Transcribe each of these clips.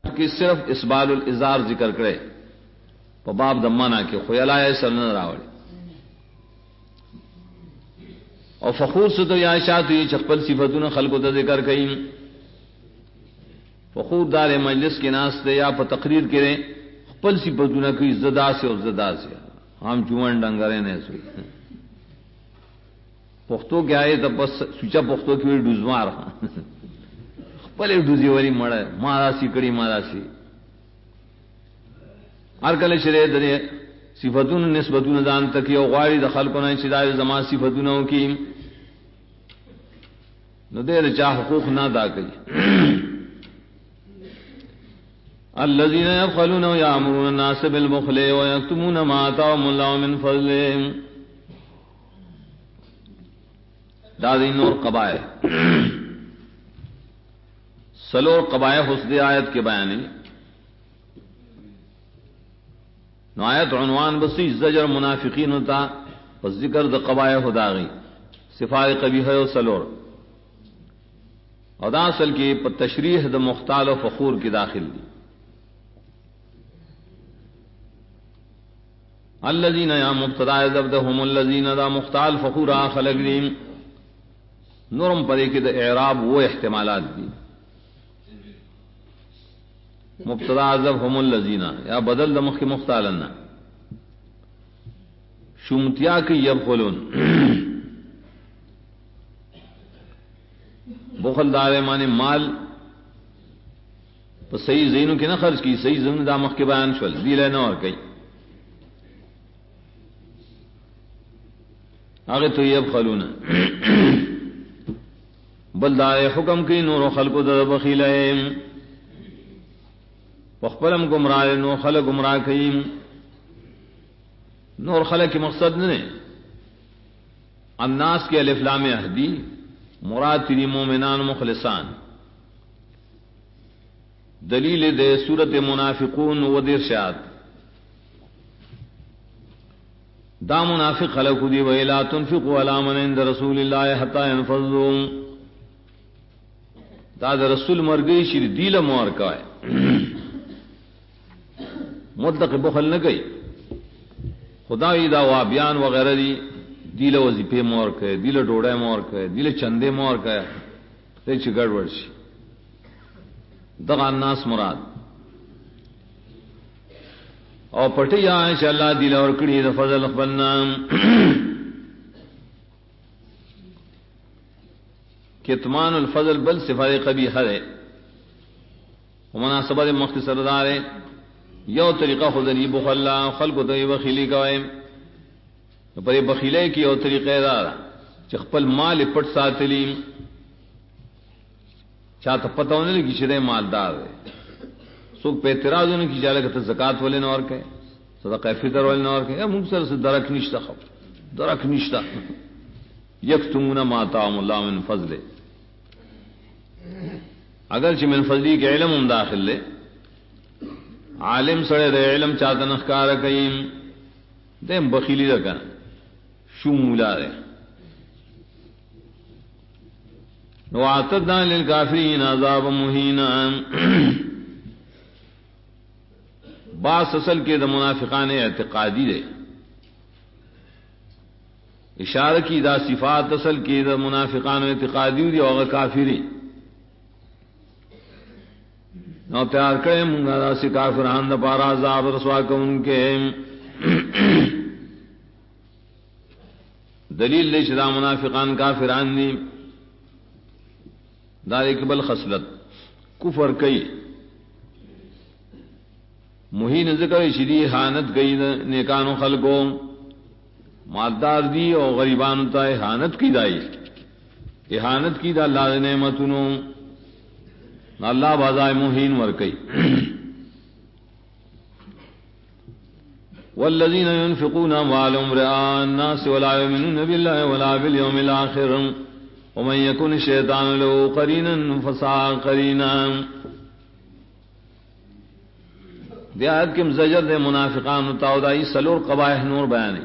کہ صرف اسبال الازار ذکر کرے پا باب دمانا کے خیال آئے سرن راوڑی اور فخور سے تو یہ عائشات ہوئی چپل صفتوں خلق و ذکر کئی فخور دار مجلس کے ناستے یا پا تقریر کریں خپل صفتوں کی زدا سے اور زدا سے ہم چون ڈنگرے نے سوئی پختو کیا ہے تب بس سوچا پختو کی ہوئی ڈوزمار پلے ڈوزی والی مڑا مارا سی کڑی مارا سی ہر کل شرے درے صفتون نسبتون دان تکی او غاری دخل کو نہ چدائے زمان صفتون کی نو دیر چاہ حقوق نہ ادا کئی الذين يبخلون ويأمرون الناس بالبخل ويكتمون ما آتاهم الله من فضله دادی نور قبائح سلور قبائح حسد آیت کے بیانی نو آیت عنوان بسی زجر منافقین ہوتا پس ذکر دا قبائح داغی صفات قبیحہ و سلور اور دا اصل کی پر تشریح دا مختال و فخور کی داخل دی الذین یا مبتدا زبدہم الذین دا مختال فخور خلق دیم نورم پدے کے دا اعراب وہ احتمالات دی مبتدا زبہم الذین یا بدل دا مخی مختالنا شمتیا کی یبخلون بخل دارے مانے مال پس صحیح زینوں کی نہ خرچ کی صحیح زمین دا مخ کے بیان شول دی لینا اور کئی آگے تو یبخلون بلدار حکم کی نور و خلق در بخیلہم وخبرم گمراہ نور خلق گمراہ کئیم نور خلق کی مقصد نہیں الناس کے الف لام اہدی مراد تیری مومنان مخلصان دلیل دے سورت منافقون و درشات دا منافق خلق دی و لا تنفقوا علی من عند رسول اللہ حتی ينفضوا دا دا رسول مرگئی شیر دیل مور کا ہے مطلق بخل نہ گئی خدای دا وابیان وغیرہ دی دیل وظیفے مور کا ہے دیل ڈوڑے مور کا ہے دیل چندے مور کا ہے تے چ گڑبڑ شي دغا الناس مراد اور پٹیا انشاءاللہ دیل اور کڑی دا فضل خپلنا کتمان الفضل بل صفات قبیحہ ہے ومناسبت مختصر دار ہے یو طریقہ خودنی بخلا خلق تو بخیلی کا ہے پر بخیلے کی یو طریقہ دار چخپل مال پٹ ساتلیم چاہتا پتہ ہونے لگی شدہ مالدار ہے سوک پہ اعتراض ہونے کی جالے کہ زکاة والے نور کے صدقہ فطر والے نور کے یا مکسر سے درک نشتہ خب درک نشتہ یکتمون ما آتاهم اللہ من فضل اگرچہ من فضلی کے علم ہم داخل لے عالم سڑے دے علم چاہتا نخکار کئیم دیم بخیلی رکھا شو مولا دے وَاعْتَدْنَا لِلْكَافِرِينَ عَذَابًا مُهِينًا بعض اصل کے دا منافقان اعتقادی دے اشارہ کی دا صفات اصل کی دا منافقان اعتقادی دی اور کافری نو تیار کرے منگا دا سی کافران دا پارا عذاب رسوا کو ان کے دلیل دے شدہ منافقان کافران دی دا ایک بل خصلت کفر کئی مہین ذکر شدی حانت گئی نیکانو خلقوں مالدار دی اور غریبان تا احانت کی دائی احانت کی دا اللہ نعمتنو اللہ بازائے مہین ورکی والذین ينفقون اموالهم رئاء الناس ولا يؤمنون بالله ولا باليوم الاخر ومن يكن الشيطان له قرينا فساء قرينا دیات کے زجر دے منافقان متعودائی سلور قبائح نور بیانے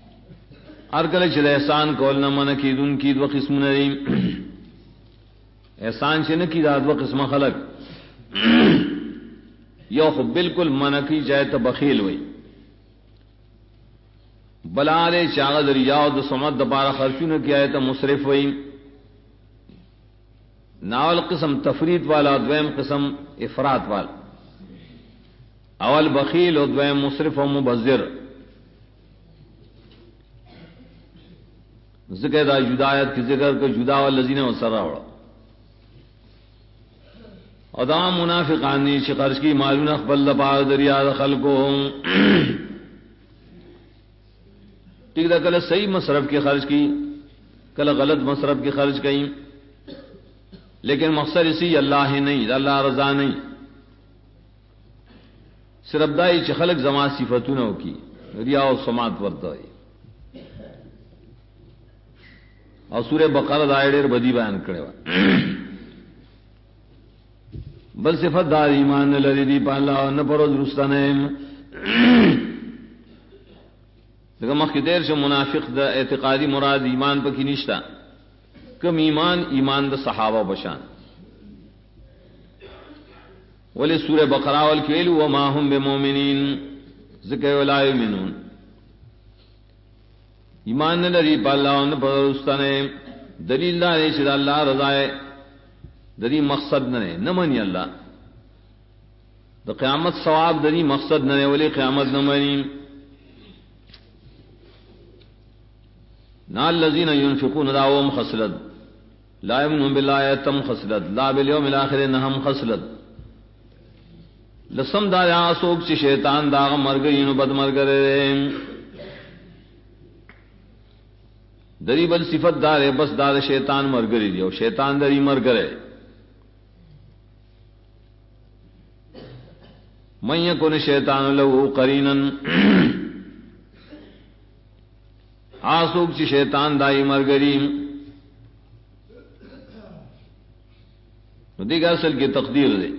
ارکل چل احسان کول نہ من کی دن کی دو قسم نریم احسان سے نہ کی ذات و قسم خلق یو خو بالکل منع کی جائے تو بخیل ہوئی بلالے چاغ دریاؤ د سمت دبارہ خرچوں نے کیا ہے تو مصرف ہوئی ناول قسم تفرید والا دویم قسم افراد والا اول بخیل و دویم مصرف و مبذر ذکر دا جدایت کی ذکر کو جدا والذین وسرا ہوا ادام منافقانی شخرش کی معلوم اخبل لبار دریا دخل کو ٹھیک دا کل صحیح مصرف کی خرچ کی کل غلط مصرف کی خرچ کی لیکن مقصد اسی اللہ ہی نہیں اللہ رضا نہیں صرف دائی چ خلق زما صفتوں نہ کی ریا و سماعت ورتا ہے اور سورہ بقرہ دائے ډېر بدی بیان کړي وا بل صفت دار ایمان لري دی په الله نه پروز رستنه دغه مخکې دیر چې منافق د اعتقادي مراد ایمان پکې نشتا کم ایمان د صحابه بشان ولی سورہ بقرہ والکیل وما هم بمؤمنین ذکر ولا یؤمنون ایمان نہ لري بالله ان پرستانه دلیل دا چې الله رضا ہے دری مقصد نہ منی اللہ د قیامت ثواب دری مقصد نہ ولی قیامت نہ منی نا الذين ينفقون دعوهم خسرت لا يؤمنون بالله تم خسرت لا باليوم الاخر نهم خسرت لسم دا یا سوک چ شیطان دا مرګ ینو بد مرګ دری بل صفت دار ہے بس دار شیطان مرګری دی او شیطان دری مرګره من یکن شیطان له قرینا آسوک چی شیطان دائی مرگری دیکھ اصل کی تقدیر دے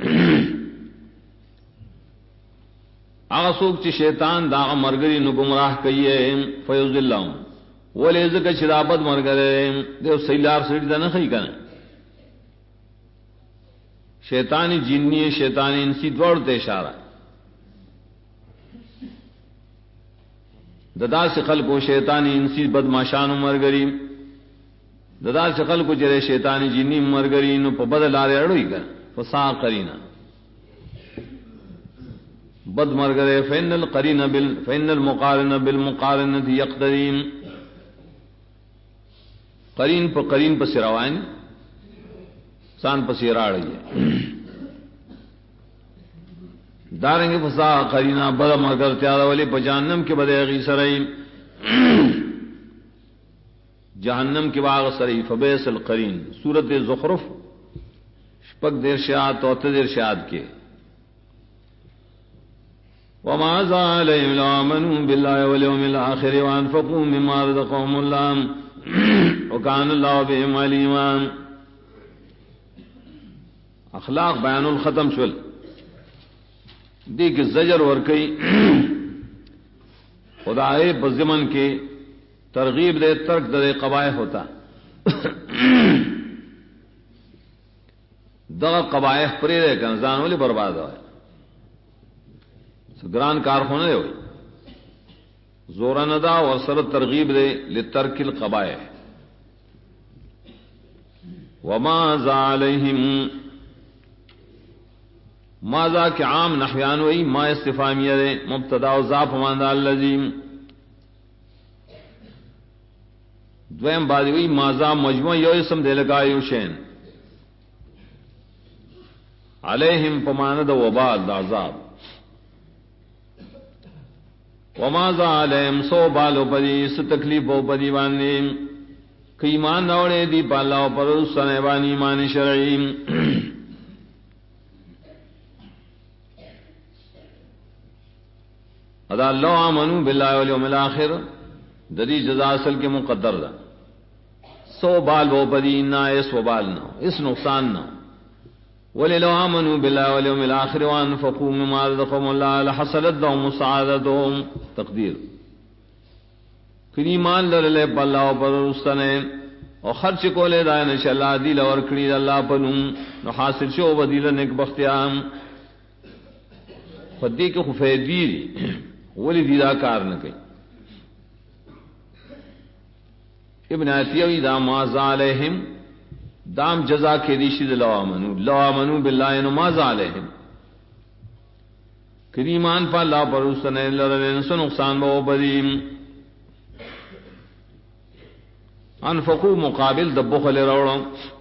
آسوک چی شیطان دا مرگری نو گمراہ کئیے فیوز اللہ ولی ذکر شرابت مرگرے دیو سیلار سیڑی دا نخی کنا شیطانی جنی شیطانی انسی دوڑتے اشارہ ددا سے خلق و شیطانی انسی بدماشان مرگری ددا سے خلق و جرے شیطانی جنی مرگری نو پا بدل آرے اڑوئی کر فسا قرینا بد مرگرے فإن المقارن بالمقارنة یقتدین قرین پا قرین پا سروائن سان پا سیراڑی ہے دارنگے فسا قرینا بدا مرگر تیارا ولی پا جہنم کے بدے غی سرائی جہنم کے باغ سرائی فبیس القرین سورت زخرف شپک دیر شاعت توت دیر شاعت کے وما زالہم لآمنوا باللہ والیوم الآخر وانفقوا مما رزقهم اللہ وکان اللہ بهم علیما اخلاق بیان الختم شل دیکھ زجر ورکی خدائے بزمن کے ترغیب دے ترک دے قبائح ہوتا دغا قبائح پری رہے کہ نزان والی برباد ہوئے گران کار ہونے ہوئی زورا ندا اور سر ترغیب دے لترک القبائح وما ذالہم ماذا کہ عام نحویان وئی ما استفامیہ دے مبتدا و ضاف ماندہ اللذیم دویم بادی وئی ماذا مجموع یو اسم دے لگا یو شین علیہم پماند وبال دا عذاب وماذا علیہم سو بالو پدی اس تکلیف و پدی باندی کہ ایمان نوڑے دی پالا و پر سنیبان ایمان شرعیم ادا اللہ آمنوا باللہ والیوم الآخر دری جزا اصل کے مقدر دا سو بال وہ بدی نہ اس وبال نہ اس نقصان نہ ولی لو آمنوا باللہ والیوم الآخر وانفقوا مما رزقهم اللہ لحصلت لهم مساعدتهم تقدیر کہ ایمان لرلے باللہ پر رستنے او خرچ کولے دا ان شاء اللہ دی لور کړي الله پنوم نو حاصل شو بدیل نیک بختیام فدی کو خفیدی ولی دی دا کار نہ کوي ابن عتیوی دا ماذ علیہم دام جزا کے دیشی لو آمنو باللہ نو ماذ علیہم کریمان پا اللہ پر اسنے لرلن سو نقصان بہو بدیم انفقو مقابل دبو خلی روڑا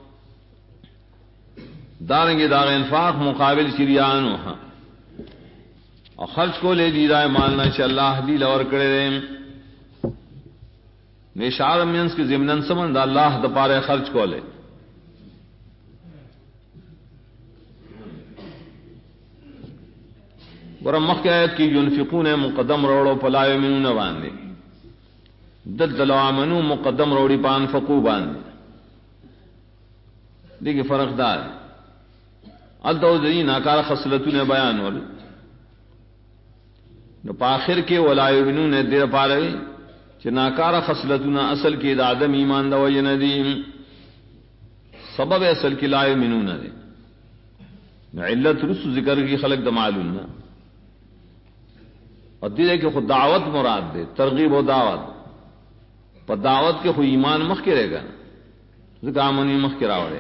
دارنگی داغ انفاق مقابل شریانو اور خرچ کو لے دی رائے مالنا چا اللہ دی لور کرے دیں نشار مینس کی ضمنن سمن دا اللہ دا پارے خرچ کو لے ورمخ کی آیت کی ينفقون مقدم روڑو پلا یمنون باندے دل آمنو مقدم روڑی پان فقو باندے دیکھیں فرق دار الدو دی ناکار خصلتون بیان ول نو پاخر کے ولا یمنون دیر پارے کہ ناکار خصلتون اصل کی دا عدم ایمان دا وجہ ندیم سبب اصل کی لا یمنون دے علت رسو ذکر کی خلق دا معلوم نا اور دیدے کہ خود دعوت مراد دے ترغیب و دعوت پر دعوت کے خود ایمان مخ کے رہے گا ذکر آمنی مخ کے راوڑے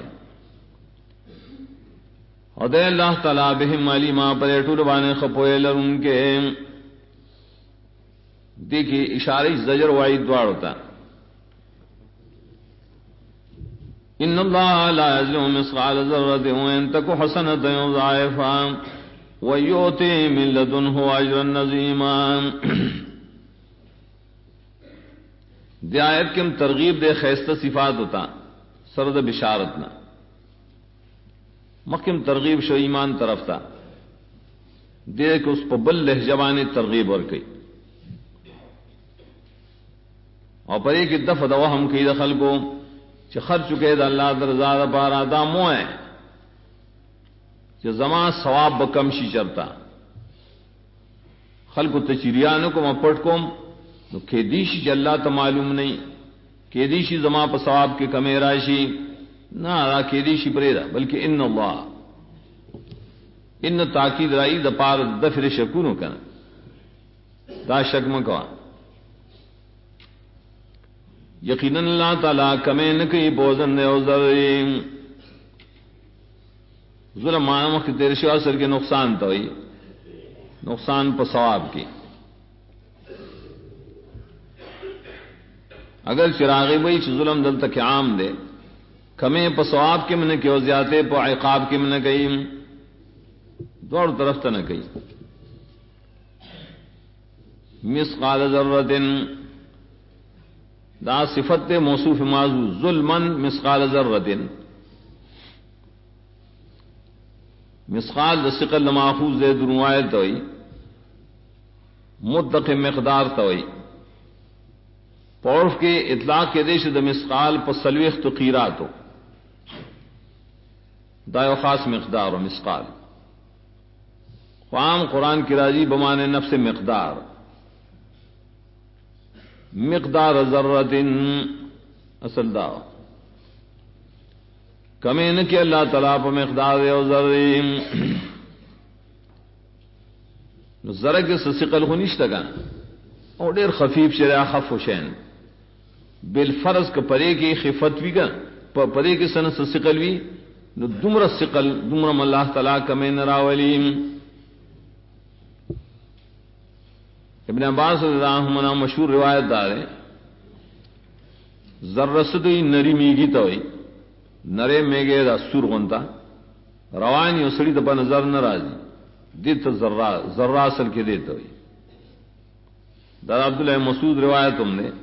اور دے اللہ تعالیٰ بہم علی ما پر ٹول بانے خپوئے لرن کے دیکھیں اشارہ زجر وائی دوار ہوتا ان اللہ لا یظلم مثقال ذرۃ وان تک حسنۃ یضاعفها وَيُؤْتِي مِن لَّدُنْهُ أَجْرًا عَظِيمًا دی آیت کم ترغیب دے خیستہ صفات ہوتا سرد بشارتنا مکم ترغیب شو ایمان طرف تا دے کہ اس پہ بل لہجبانی ترغیب اور کئی اور پر ایک دفع دوہم کی دخل کو چھ خرچ چکے دا اللہ درزاد پارا دا موئے کہ زمان ثواب بکم شی چرتا خلق تچریانو کو مپٹ کوم نو کھیدیشی چ اللہ تا معلوم نہیں کھیدیشی زمان پا ثواب کے کمی راشی نا را کھیدیشی پریدا بلکہ ان اللہ ان تاکید رائی دا پار دفر شکونو کنا دا شک مکوا یقینا اللہ تعالی کمی نکی بوزن دے او ذرین ظلم معنی کی تیرے شو اثر کے نقصان تو ہی نقصان پر ثواب کی اگر چراغی بھئی چھ ظلم دل تک عام دے کمیں پر ثواب کے من کیوں زیادے پر عقاب کے من کئی دوڑ طرف تا نہ کئی مثقال ذرۃ دا صفت موصوف موضوع ظلمن مثقال ذرۃ مسقال ثقل ماخوذ دے دروائل توئی مطلق مقدار توئی پورف کے اطلاق کے دیش د مسقال پر سلویخ تو قیراتو دایو خاص مقدار و مسقال قام قرآن کی راضی بمان نفس مقدار مقدار ذرۃ اصل داو کمی نہ کہ اللہ تعالیٰ پہ مقدار او ذریم ذرہ کے سسقل کو نشتا گا اور دیر خفیف شرع خف حسین بالفرض کا پرے کی خفت بھی گا پرے کی سن سسقل بھی دمر سقل دمرم اللہ تعالیٰ کمی نراولیم ابن عباس رضی اللہ عنہ مشہور روایت دار ہے ذرہ سدوی نری میگی توئی نرے میگے دا سور غنتا روانی اسڑی تا نظر نرازی دیتا ذرہ اصل کے دیتا ہوئی در عبداللہ مسعود روایت ہم نے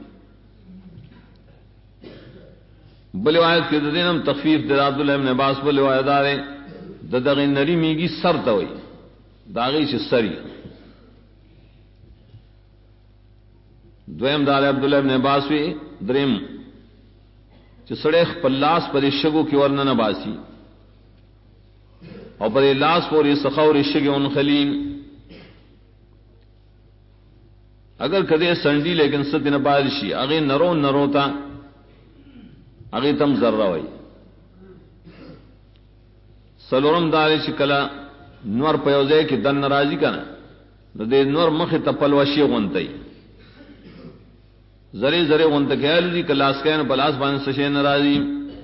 بل روایت کے دینم تخفیف در عبداللہ ابن عباس بل روایت دارے دغی نری میگی سر تا ہوئی داغی سے سری دویم دار عبداللہ ابن عباس وی دریم کہ سڑے پلاس پر شگو کی ورنہ نہ باسی اور پر لاس پر یہ سخور شگ ان خلیم اگر کدے سنڈی لیکن ست نہ بادشی اگے نرو نروتا اگے تم ذرہ وئی سلورم دار شکلا نور پیوزے کی دن ناراضی کا نا دے نور مخ تپل وشی غنتئی زرے زرے غنت کہل دی کلاس کہن پلاس بان سشے ناراضی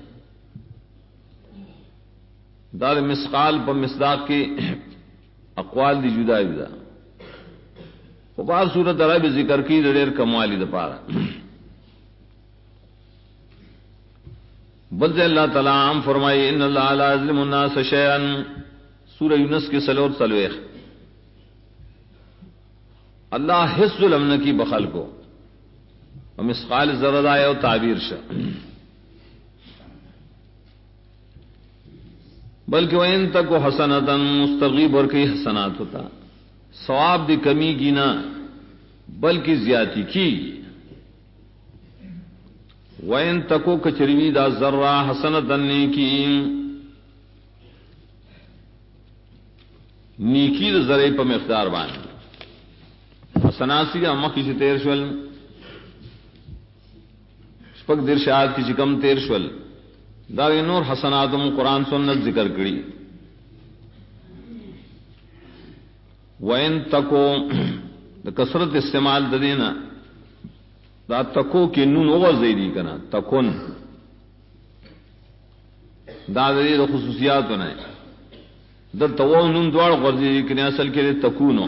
دار مسقال پر مصداق کے اقوال دی جدا جدا بعض صورت عرب ذکر کی دیر کموالی دا پارا بلد اللہ تعالیٰ عام فرمائی ان اللہ لا یظلم الناس شیئا سورہ یونس کے سلور سلویخ اللہ حس ظلم نکی بخل کو ومثقال ذرہ آئے و تعبیر شا بلکہ وَإِن تَكُ حَسَنَةً مستغیب اور کئی حسنات ہوتا ثواب دی کمی کی نہ بلکہ زیادتی کی وَإِن تَكُ کچروی دا ذرہ حسنةً نیکی دا ذرے پا مقدار بان حسناسی مخی سے تیر شول شپک درشاد کی چکم تیر شول داغی نور حسناتم قرآن سنت ذکر کری وَإِن تَكُ دا کثرت استعمال دا دینا دا تکو کی نون اوغر زیدی کنا تکن دا دی دا خصوصیاتو نائے دا تو نون دوار غرزی کنی اصل کے لئے تکونو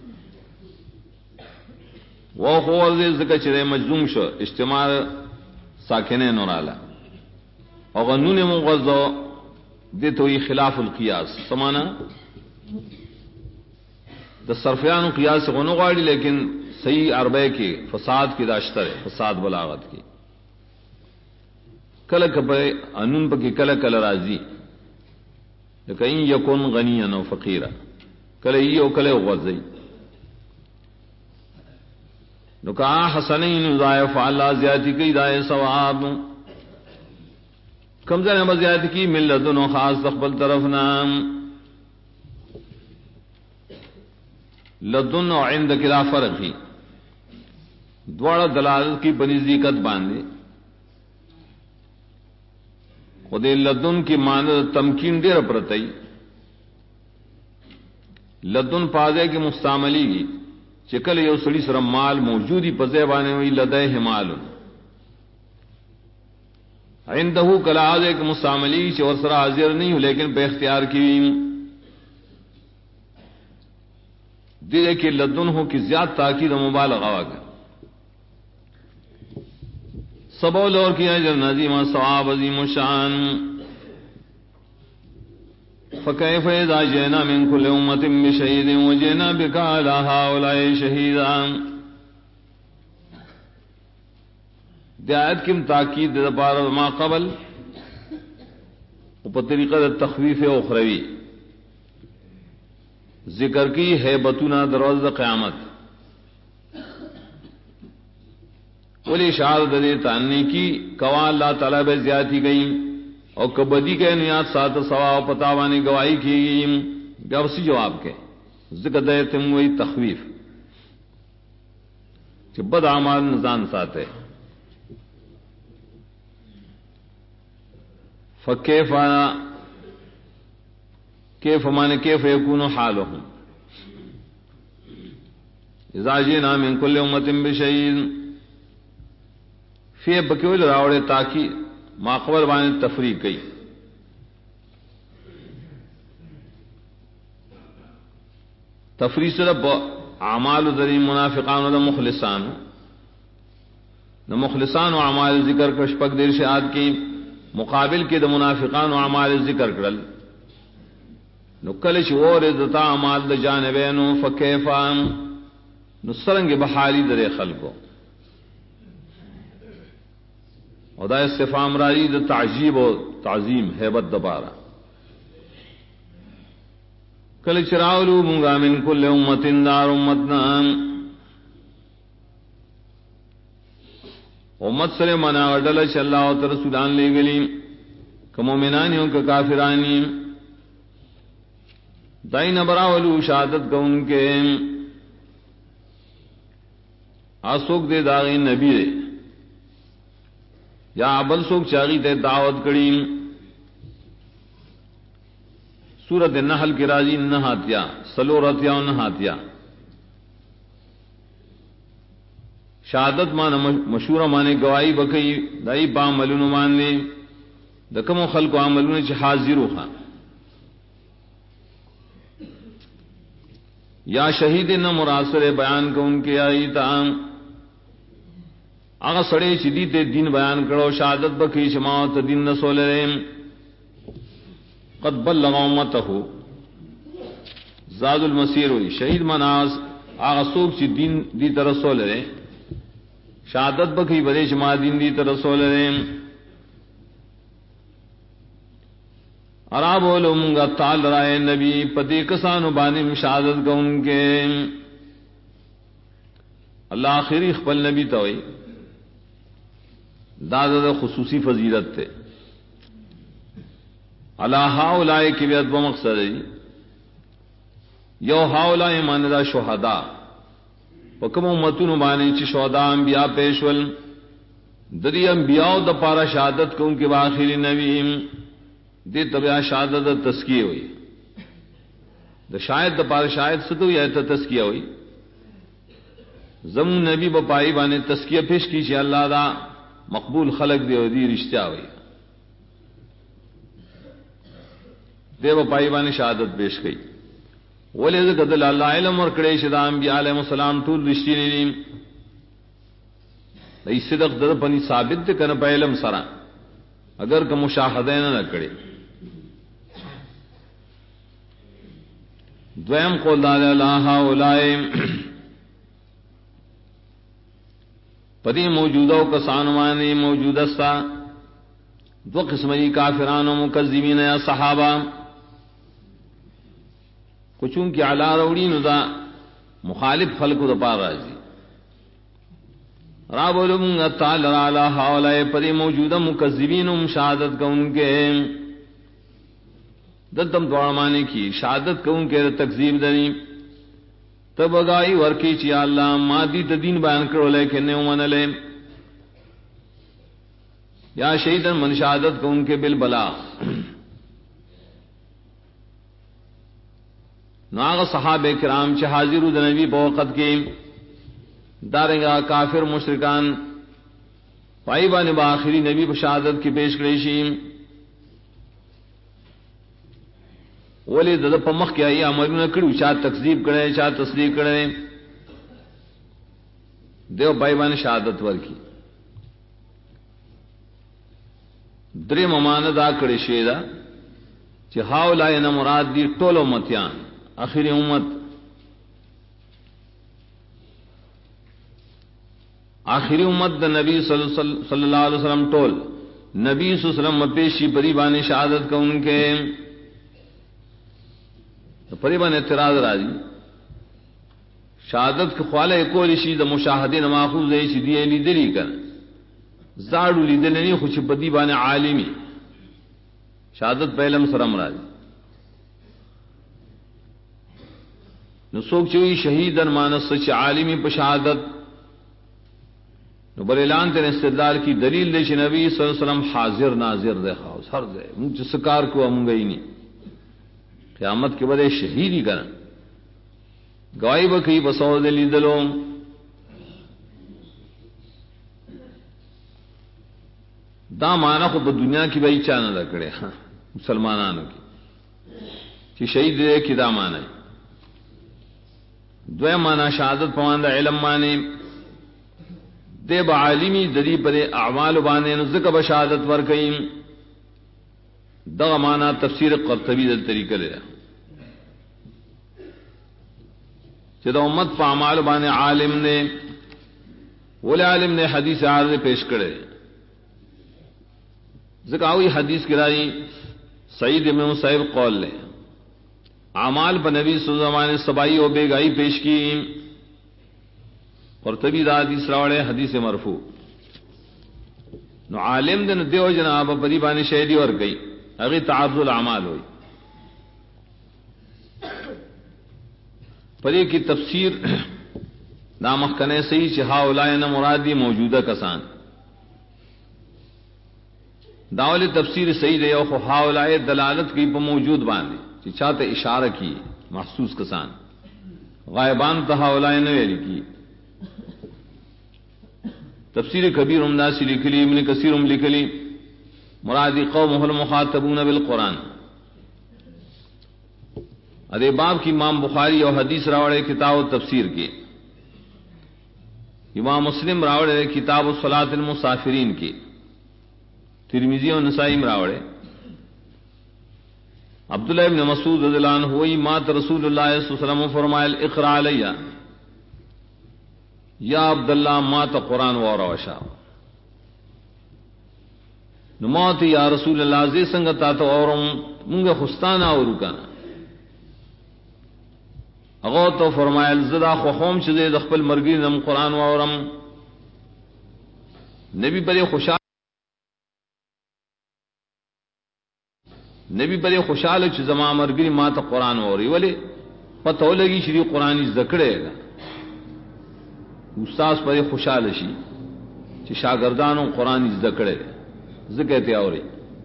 وہ غرزی ذکر چرے مجزوم شو اجتماع ساکنے نورالا اور نون مغرزو دی توی خلاف القیاس سمانا دا صرفیان قیاس غنو غاڑی لیکن صحیح عربے کی فساد کی داشتر ہے فساد بلاغت کی کلک پہ انون پہ کی کلک راضی لیکن یکن غنی و فقیرہ کل او کل غزی نو کہا حسنین ضائف اللہ زیادتی کی دائے ثواب کمزر نمبر زیادتی کی من لدن و خاص تقبل طرف نام لدن و عند کلا فرق ہی دوڑا دلالت کی بنزدیکت باندھے خود لدن کی ماند تمکین دیر پرتئی لدن پازے کی مستعملی کی چکل یو سڑی سر مال موجودی پزے بانے ہوئی لدے مال عندہ کلا آزے کی مستعملی چور سر حاضر نہیں ہو لیکن بے اختیار کی دے کہ لدن ہو کی زیادہ تاکید مبالغہ گا سبول اور کیا جل نظیم ثواب عظیم شان فکیف اذا جئنا من کل امت بشہید وجئنا بک علی ہؤلاء شہیدا دی آیت کی تاکید بار ما قبل اوپر طریقہ تخویف اخروی ذکر کی ہے بتنا دروز قیامت ولی اشار دے تاننے کی کوا اللہ تعالیٰ بے زیادتی گئی اور کبدی کے نیات سات سوا پتاوانی گواہی کی گئی گوسی جواب کے ذکر دے تم وہی تخویف کہ بد اعمال نزان ساتے فکیف کیف مانے کیف یکون حالهم اذا جئنا من كل امت بشہید فی بکیول راوڑے تاکی ماقبل بانے تفریق کی تفریق سے اعمال ذری منافقان و مخلصان نہ مخلصان و اعمال ذکر کر شپک دیر شہاد کی مقابل کے د منافقان و اعمال ذکر کرل نو کلش اور دتا اعمال د جانبینو فکیفان نو سرنگ بحالی در خلقو اور دا استفام راجی دا تعجیب و تعظیم حیبت دبارا کل چراولو منگا من کل امت دار امتنا امت سر منا وڈل چ اللہ و رسولان لے گلی کہ مومنانیوں کا کافرانی دائی نبراولو شہادت کا ان کے آسوک دے داغی نبی دے یا بل سوک چاغی تے دعوت کړي. سورۃ النحل کی راضی نہاتیا سلورتیا نہاتیا. شہادت مان مشہور مانے گواہی بکئی دای با عملون ماننے دکم خلق عملون چ حاضر ہوا. یا شہید نہ مراسل بیان کو ان کے آئی تام اغا سڑے چدی تے دین بیان کرو شہادت بکی شماعت دین رسول رحم قد بلغ امته زاد المسیر ہوئی. شہید مناس آغا سوک چی دین دی ترسول رحم شہادت بکی بڑے شما دین دی ترسول رحم. عراب علمگا تعال رائے نبی پتی کسانو بانی شہادت کا ان کے اللہ آخری خپل نبی توئی دادا خصوصی فضیلت تے. اللہ ہاؤلائے کی بیعت بمقصد ہے یو ہاؤلائے ماندہ شہداء وکم امتون بانی چی شہداء انبیاء پیشول دری انبیاء دا پارا شہادت کو ان کے باخری نبیم دے طبعہ شہادت تزکیہ ہوئی. دا شاید دا پارا شاید ستو یا تزکیہ ہوئی. زمون نبی بپائی بانے تزکیہ پیش کی چی اللہ دا مقبول خلق دے دی رشتہ ہوئی دے بپائی بانے شہادت پیش گئی. ولی ذکر اللہ علم ورکڑے شدا انبیاء علیہ السلام طول رشتی نیم ای صدق در پنی ثابت دے کنا پا علم سرا اگر کا مشاہدین نہ کڑے. دویم قول دار اللہ اولائے پدی موجودہ و کسانوانی موجودہ سا دو قسمی کافران و مکذبین یا صحابہ کچھوں کی علا روڑی ندا مخالف خلق دا پار راضی راب علمون تعالی علی حولائے پدی موجودہ مکذبین و شہادت کا ان کے دلتم دوڑمانے کی شہادت کا ان کے تکذیب دنی تب اگائی ورکی چی اللہ مادی دین بیان کرو لیکن نے من لے یا شہیدن من شہادت کو ان کے بالبلاغ. ناغ صحابہ کرام چ حاضر نبی بوقت کے دارنگا کافر مشرکان پائبان باخری نبی بشہادت کی پیش کریشیم ولی دد پمخ کیا یہ عملونه کړو چا تکذیب کړي چا تصدیق کړي دیو پایبان شهادت ورکی درې ممانه دا کړي شی دا چې هاولای نه مراد دی ټول امتیان اخری امت آخری امت دا نبی صلی اللہ علیہ وسلم ټول نبی صلی اللہ علیہ وسلم پیشی پری بانی شہادت کا ان کے پریبان اعتراض راضی شہادت کے خوالہ کو رشی دا مشاہدے نماخوز دے چی دیئے لیدری کر زاڑو لیدنی خوش بدی بان عالمی شہادت پہلم سرم راضی نسوک چوئی شہیدن مانس سچ عالمی پا شہادت نو بل اعلان تین استدلال کی دلیل دے چی نبی صلی اللہ علیہ وسلم حاضر ناظر دے خواہس ہر دے مجھ سکار کو امگئی نہیں قیامت کے بدے شہید ہی کرن گواہی بکی بسور دلی دلوں دا مانا خود دنیا کی بھائی چانا دا کرے ہاں مسلمانانوں کی کہ شہید دے کی دا مانا ہے دوے مانا شہادت پواندہ علم مانے دے با عالمی دری پر اعمال بانے نزدک بشہادت ورکیم دا مانا تفسیر قرطبی دل طریقہ لے چدا امت پا اعمال بانے عالم نے ولی عالم نے حدیث عارض پیش کرے ذکاوی حدیث کرائی سعید ابن مسیب قول لے اعمال پا نبی صلی اللہ علیہ وسلم سبائی و بیگائی پیش کی قرطبی دا حدیث راوڑے حدیث مرفوع نو عالم دن دیو جناب پدی بانی شہدی اور گئی اگی تعارض الاعمال ہوئی پدی کی تفسیر نامخ کنے سی چہا اولائن مرادی موجودہ کسان داول تفسیر صحیح دے او حاولائے دلالت کی پا موجود باندے چی چاہتے اشارہ کی محسوس کسان غائبان تا حاولائے نوے لکی تفسیر کبیر امداسی لکلی ابن کثیر لکلی مرادی قوم المخاطبون بالقرآن ادے باب کی امام بخاری اور حدیث راوڑے کتاب و تفسیر کے امام مسلم راوڑے کتاب الصلاۃ المسافرین کی ترمذی و نسائی راوڑے عبداللہ ابن مسعود رضی اللہ عنہ ہوئی مات رسول اللہ صلی اللہ علیہ وسلم فرمائے اقرا علیہ یا عبداللہ مات قرآن وارا نمات یا رسول اللہ زی سنگتا تو اور منگا خستانا اور رکانا اغو تو فرمائے الزدا خوخوم چدے دخپل مرگی نم قرآن وارم نبی بڑے خوشحال چ زما مرگی مات قرآن واری ولی پتہ لگی شری قرآنی زکڑے گا استاذ پر خوشحال شی چ شاگردانوں قرآنی زکڑے ذکرتے اوری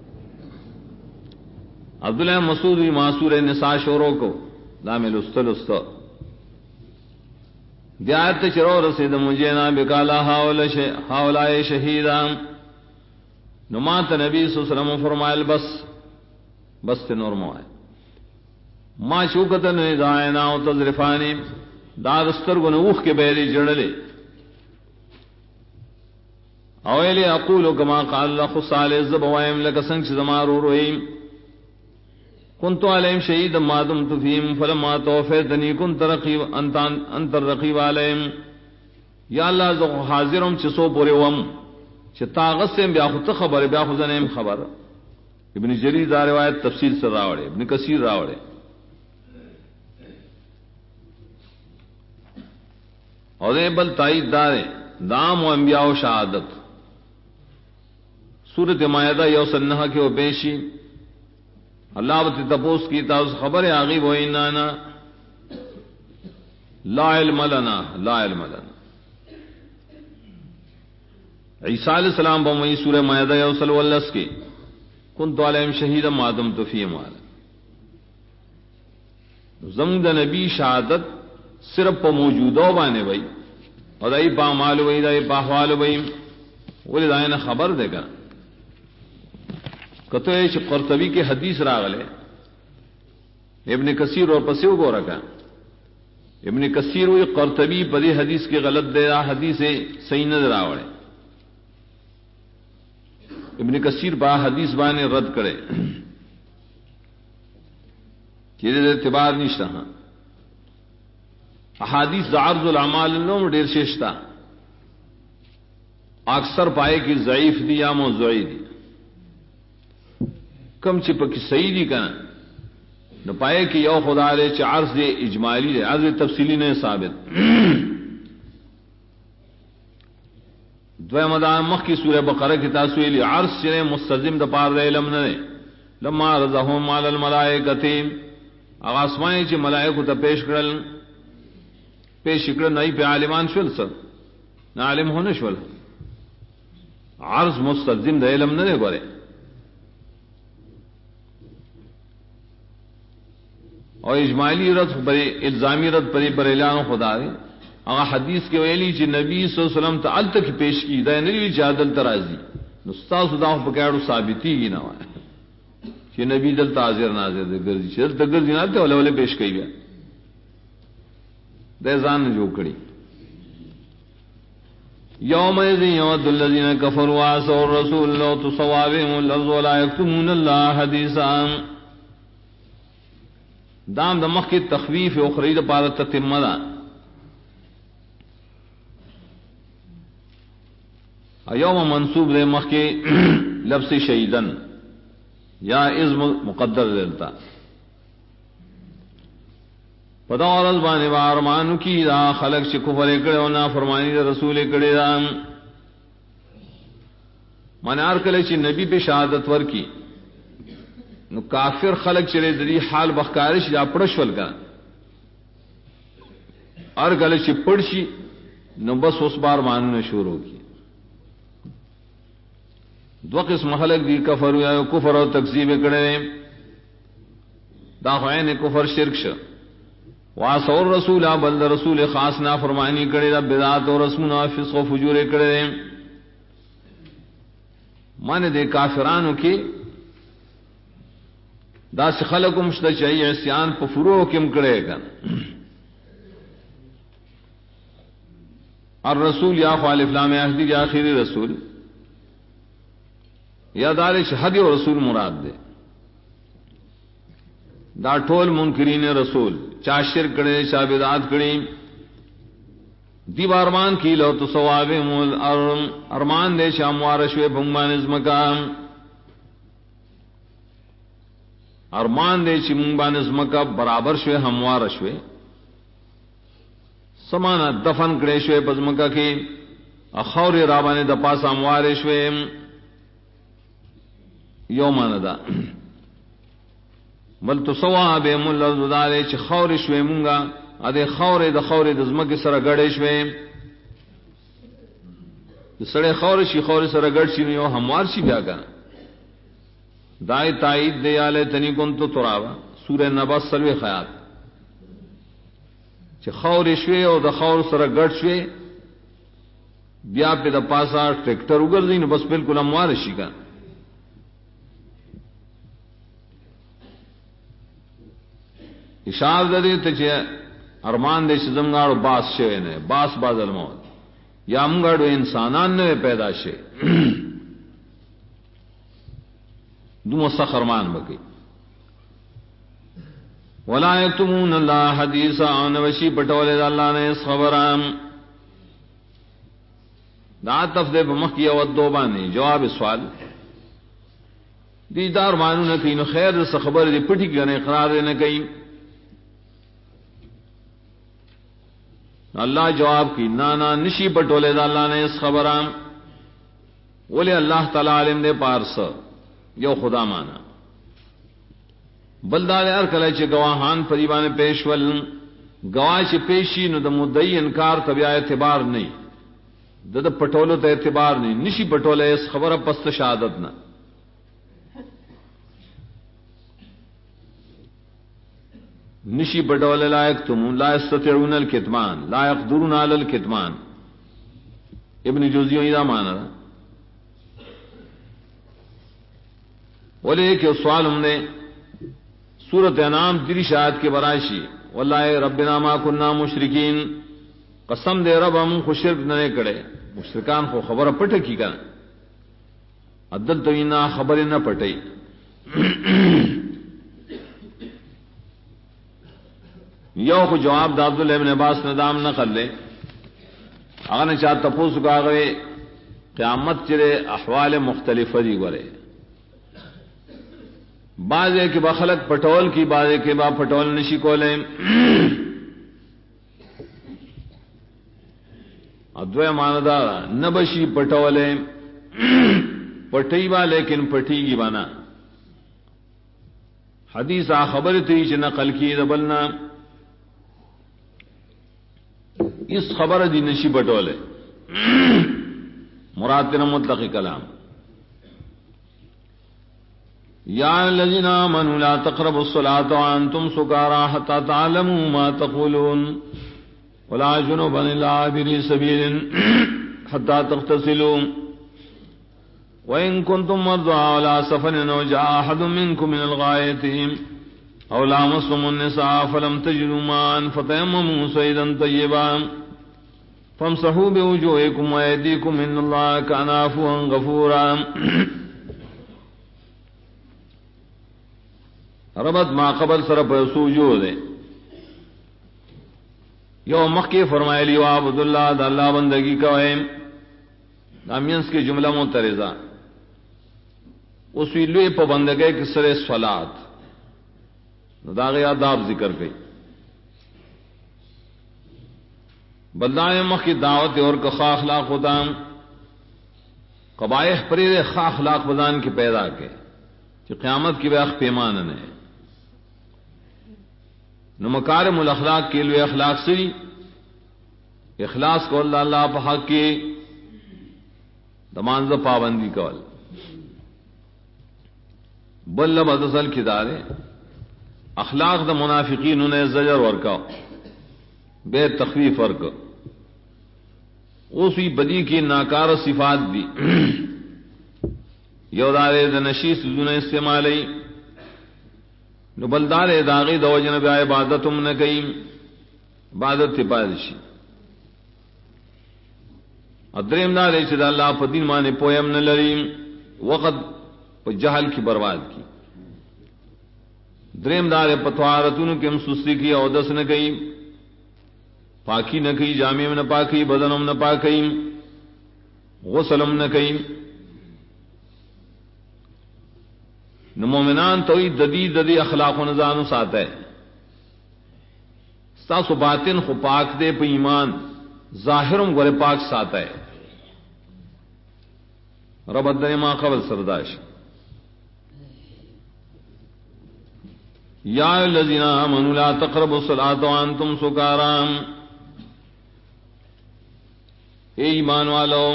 عبداللہ مسعود معصور نساء شوروں کو لامل استلست دیات چرو رسید مجھینا بکالا حاولائے شہیدان نمات نبی صلی اللہ علیہ وسلم فرمائل بس تے نورمو ہے ما شوکتن دائنا و تذرفانی دارستر گن اوخ کے بیلی جڑلے اویلی اقولو کما قال اللہ خصال زبوائم لکسنگ زمارو روئیم کنت علیہم شہید ما دمت فیہم فلما توفیتنی کنت انت الرقیب علیہم یا اللہ زخ حاضرم چسو پورے وم چتا غصم بیا خود خبر بیا خودنیم خبر ابن جریر دا روایت تفصیل سے راوڑے ابن کثیر راوڑے اور بل تائید دارے دام و انبیاء و شہادت سورت مائدہ یوسنہ کے و پیشی اللہ بت تپوس کی تاز خبر آغیب و انانا لا علم لنا عیسیٰ علیہ السلام بمئی سورہ مائدہ یوسل واللس کی کنت علیہم شہیدا ما دمت فیہم زمد نبی شہادت صرف پا موجودہ بانے بھائی اور دائی پا مالو بھائی دائی پا حوالو بھائی ولی دائینا خبر دے گا کتو ایچ قرطبی کے حدیث راغلے ابن کثیر اور پسیو کو رکھا ابن کثیر ہوئی قرطبی پدی حدیث کے غلط دے رہا حدیث صحیح نظر آوڑے ابن کثیر با حدیث بانے رد کرے چیزے اعتبار نہیں رہا احادیث عرض العمال میں ڈیر شیشتا اکثر پائے کہ ضعیف دی یا موضوعی دی کم چپک صحیح دی کہنا نہ پائے کہ یو خدا رے عرض اجمالی رے عرض تفصیلی نے ثابت مدام مخ کی سورہ بقرہ کی تاسویلی عرض چرے مستظم دا پار دے علم نے لما رضاہم علی الملائکتی آسمانی چی ملائکو تا پیش کرل نئی پہ عالمان شول سر نہ عالم ہونے شول عرض مستظم دا علم نے گورے اور اجمالی رد بری الزامی رد پری بر اعلان خدا دے اگر حدیث کے ویلی چی نبی صلی اللہ علیہ وسلم تا ال تک پیش کی دا نبی چی عدل ترازی نستا صدا پکیڑو ثابتی گی نوائے چی نبی دل تا حاضر ناظر دے گرزی چی دل تا گرزی ناظر ولی ولی پیش کئی گیا دے زان جو کری یوم ایزی یود الذین کفروا عصوا الرسول لو تصوابهم الارض ولا یکتمون اللہ حدیثا دام دمخ کی تخویف اخری دا پارت تتمدہ یوم منصوب دے مخ کے لفظ شہیدن یا از مقدر دلتا پتا اور ازبان بارمانو کی دا خلق چی کفر اکڑے و نافرمانی دا رسول اکڑے دا منار کلے چی نبی پہ شہادت ور کی نو کافر خلق چلے دری حال بخکارش یا پڑشول کا اور گلے چی پڑشی نو بس اس بار ماننے شروع کی دو قسم خلق دی کفر یا کفر او تکذیب کرے دا خائن کفر شرک ش واسو رسول بل رسول خاص نا فرمانی کرے دا بدعت اور رسمنا فسق و فجور کرے مانے دے کافرانو کی دا سے خلقم شتا چاہیے عصیان پا فروع کم کرے گا الرسول یا خالف لام احدی یا آخری رسول یا دارش حدی و رسول مراد دے دا ٹول منکرین رسول چا شرک کرے چا بدعات کرے دیو ارمان کی لو تو ثواب مول ارمان دے شام وارشوے بھنگمان ازمکام ارمان دے چی منگبان ازمکا برابر شوے ہموار شوے سمانا دفن کرے شوے بزمکا کی اخور رابانے دپاس ہموار شوے یومان دا بل تو ثواب مول دارے چی خور شوے منگا ادے خور د خور د زمکه سره غړې شوې سړې خور شي خور سره غړ شي نو هموار شي بیا کا دای تایید دیاله تنی کون تو تراوا سورہ نبا سلوی خیات چې خور شوې او د خور سره غړ شوې بیا په د پاسا ټریکټر وګرځي نو بس بالکل هموار شي کا اشاره دې ته چې ارمان دے زمگاڑو باس شوے نے باس بازل موت یا منگاڑو انسانان نے پیدا شے دو سخ ارمان بکی ولا یکتمون اللہ حدیثا نوشی پٹولے دا اللہ نے اس خبرام دا تفدے بمخی ودو بانی جواب سوال دیدار مانو نہ کہیں خیر سے خبر دی پٹی کرنے اقرار نہ کہیں اللہ جواب کی نانا نشی پٹولے دا اللہ نے اس خبرام بولے اللہ تعالی علم دے پارس یو خدا مانا بلدار ار کلے چ گواہان پریبان پیشول گواہ چ پیشی نو د مدعی انکار تبیا اعتبار نہیں د پٹولو تے اعتبار نہیں نشی پٹولے اس خبر پست شہادت نہ نشی بڈول لائق تم لا یستطيعون الکتمان لا يقدرون على الکتمان ابن جوزی اذا مانا بولے کہ سوال ہم نے سورۃ انعام 30 آیات کے برائشی واللہ ربنا ما كنا مشرکین قسم دے رب ہم کو شرک نہ کرے مشرکان کو خبر پٹ کی کا عدل تو نہ خبر نہ پٹئی یو کو جواب دا عبداللہ ابن عباس ندام نہ کر لے اگر نے چاہ تپوس کا گئے قیامت چرے احوال مختلف دی گرے بازے کے بخلق پٹول کی بازے کے با پٹول نشی کو لیں ادوے ماندارا نبشی پٹولے پٹی با لیکن پٹی گی بنا حدیث آ خبر تھی چ نقل کی دبلنا اس خبر دی نشی پٹولے مراد تیرا مطلق کلام یا الذین آمنوا لا تقربوا الصلاة وانتم سکارى حتى تعلموا ما تقولون ولا جنبا الا عابري سبيل حتى تغتسلوا وإن كنتم مرضى على سفر أو جاء أحد منكم من الغائط أو لامستم النساء فلم تجدوا ماء فتيمموا صعيدا طيبا فامسحوا بوجوهكم وأيديكم إن الله كان عفوا غفورا ربط ما قبل سر پر سوجود یو مخی فرمائے لیو عبداللہ دا اللہ بندگی کا ہے دامینس کی جملہ مترزہ اس ویلوی پا بندگے کسر صلات داغی آداب ذکر گئی بلدائے مخی دعوت اور کا خواہ اخلاق خدام قبائح پریر خواہ اخلاق بدان کی پیدا کے کہ قیامت کی بیخ پیمان نے نمکارم الاخلاق کے لیے اخلاق سے اخلاص کو اللہ اللہ پا حق کی دمانز پابندی کول بل بدسل کدارے اخلاق دا منافقین انہیں زجر ورکا بے تخفیف ورکا اسی بدی کی ناکار صفات دی یودارے دا نشی سزون استعمالی نو بلدارے داغی دوجن بے عبادتم نکیم عبادت پادشی ادریم دارے چدا اللہ پا دین مانے پویم نلریم وقت پا جہل کی برباد کی دریم دارے پتوارتون کے مسستی کی عودس نکیم پاکی نکی جامع نہ پاکی بدنم نہ پاکی غسلم نکیم نو مومنان توی ددی اخلاق و نظام ساتھ ہے ستاسو باطن خو پاک دے پہ ایمان ظاہرم گورے پاک ساتھ ہے رب الدنیا ما قبل سرداش یا الذین آمنوا لا تقربوا الصلاة وانتم سکارا اے ایمان والو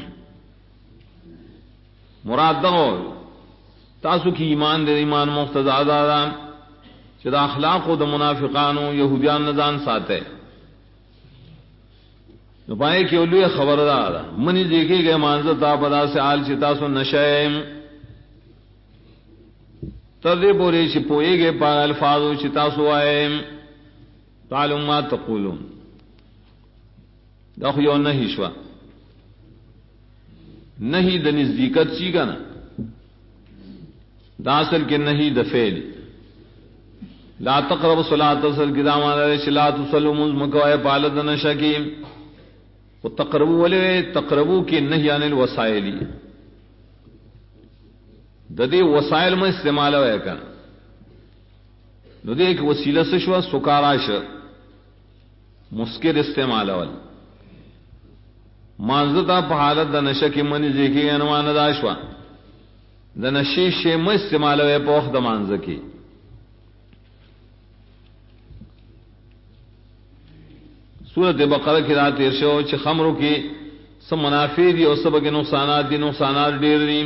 مراد دو تاسو کی ایمان دے ایمان مقتضا دادا چدا اخلاق و دا منافقانو یہودیان نزان ساتے نو پائے کہ اولوی خبردار منی دیکھے گئے مانزتا پدا سے آل چتا سو نشائم تردے پورے چپوئے گئے پا الفاظو چتا سو آئیم تعلم ما تقولون دا خیو نہیں شوا نہیں دا نزدیکت چی گا نا دا اصل کے نہیں دا فعل لا تقرب صلاة اصل کی دامان دے لا تصلو مزمکوائے پالت نشکیم وہ تقربو والے تقربو کی نہیں عن الوسائلی ددی وسائل میں استعمال ہوئے کا نو دے ایک وسیلہ سے شوا سکاراش مسکر استعمال ہوئے مانزتا پا حالت دا نشا کی منی زیکی انوان داشوا دا نشی شے میں استعمال ہوئے پا وقت دا مانزا کی سورت بقرہ کی رات ارشو چھ خمرو کی سب منافع دی اور سب کے نقصانات دی نقصانات دیر دی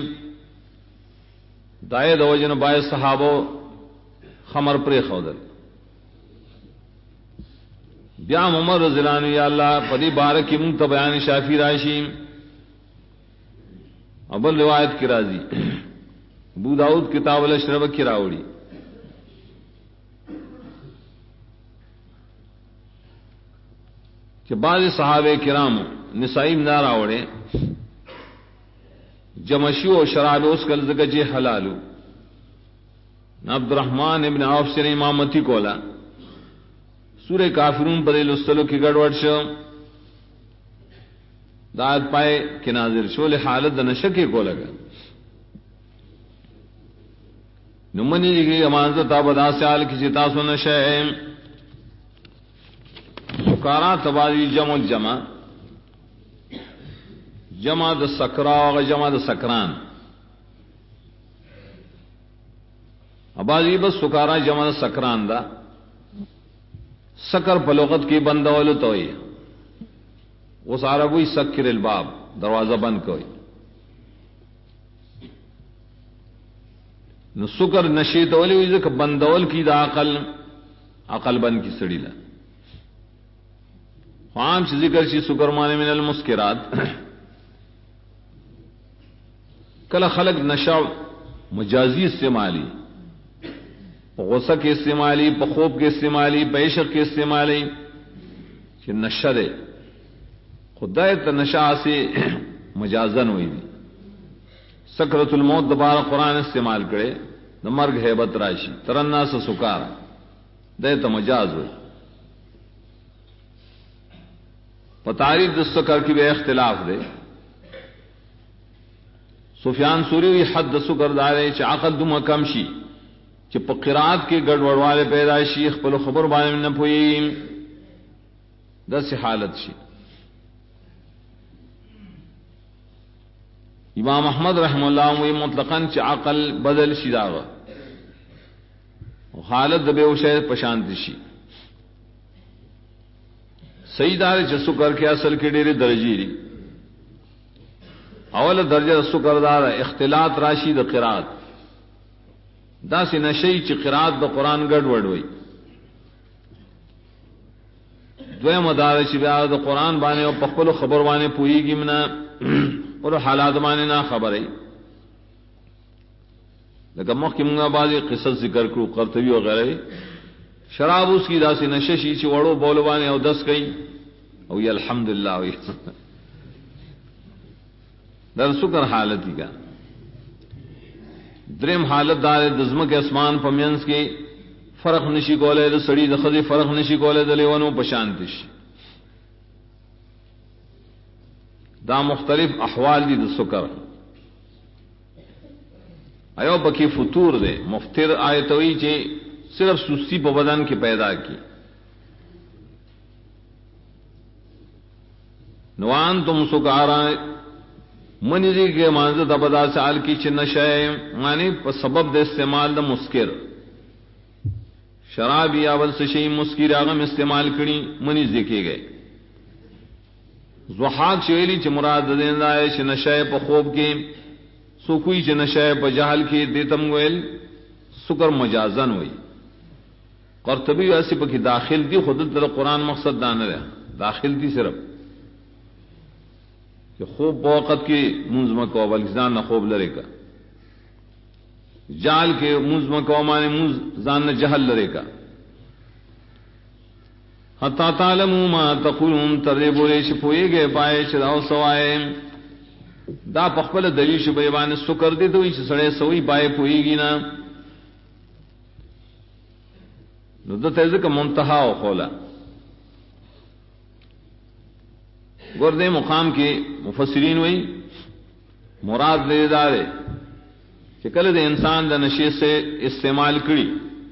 دائے دوجن بائے صحابو خمر پر خودل بیا عمر رضی اللہ عنہ یا اللہ پدی بارکی منت بیان شافی راشیم ابل روایت کی رازی ابو داؤد کتاب الاشرب کی راوڑی کہ بعض صحابہ کرام نسائیم نہ راوڑے جمشیو و شراب اس کل زکجی حلالو عبد الرحمن ابن عوف سے امامتی کولا سورہ کافرون پر الستلو کی گڑوڑ شو داد پائے کہ ناظر شو حالت نشکی کو لگا نمنی جی کی امانزت آبدا سیال کی چتا سو نشہ سکارا تبادی جمع الجمع جمع د سکرا و جمع د سکران ابادی بس سکارا جمع د سکران دا سکر پلوغت کی بندول توئی وہ سارا وہی سکر الباب دروازہ بند کوئی نو سکر نشیت ولی ہوئی کہ بندول کی دا عقل بند کی سڑی لا عام چیز ذکر چی سکر مانے من المسکرات کل خلق نشا مجازی استعمالی غصہ کے استعمالی خوب کے استعمالی عشق کے استعمالی کہ نشہ دے خدا نشا سے مجازن ہوئی دی سکرت الموت دوبارہ قرآن استعمال کرے نہ مرگ ہیبت راشی ترنا سے سکارا دے تو مجاز ہوئی پتاری دستکر کی بے اختلاف دے سفیان سوری ہوئی حد سکر دارے عقل دم کمشی کہ پقرات کے گڑبڑ والے پیدائشی خپل خبر بانے نہ پوئی دس حالت شی امام احمد رحم اللہ وی مطلقاً چ عقل بدل شی داغ حالت دبے وشے پشانت شی صحیح دار چ سکر کے اصل کے ڈیرے درجی ری اول درجہ سکر دار اختلاط راشی د قرات دا سی نشئی چی قرات د قرآن گڑ وڑ ہوئی دوے مدار چی بیا د قرآن بانے اور پخپل خبر بانے پوئی گی منا اور حالات بانے نہ خبر ہے لیکن مخ کی منگا بازی قصص ذکر کرو قرطبی وغیرہ شراب اس کی دا سی نششی چی وڑو بولو بانے او دس گئی او یہ الحمدللہ ہوئی در سکر حالتی کا درم حالت دار دزم کے اسمان پمینس کی فرق نشی کولے د سڑی د خزی فرق نشی کولے د لیونو پشانتش دا مختلف احوال دی د سکر ایو بکی فطور دے مفتر آیتوی چے صرف سستی پا بدن کی پیدا کی نوان تم سکارا منیزی کے مانزد ابدا سال کی چھ نشائے معنی پا سبب دے استعمال دا مسکر شراب یا اول سشئی مسکر آغم استعمال کری منیزی کے گئے زحاق شویلی چھ مراد دین دائے چھ نشائے پا خوب کے سوکوئی چھ نشائے پا جہل کے دیتم گویل سکر مجازن ہوئی قرطبی ویسی پا کی داخل دی خود در قرآن مقصد دانا رہا داخل دی صرف کہ خوب بوقت کی منزمہ کو بلکزان نہ خوب لرے کا جال کے منزمہ کو مانے منزان نہ جہل لرے کا حتی تعلموا ما تقولون ترے بولے شپوئے گئے پائے چراو سوائے دا پخپل دلیل شبہ بانے سکر دے دوئی چھ سڑے سوئی پائے پوئی گی نا نو دا تیزے کا منتہا و خولا گردے مقام کے مفسرین ہوئی مراد دے دارے کہ کل دے انسان دا نشے سے استعمال کری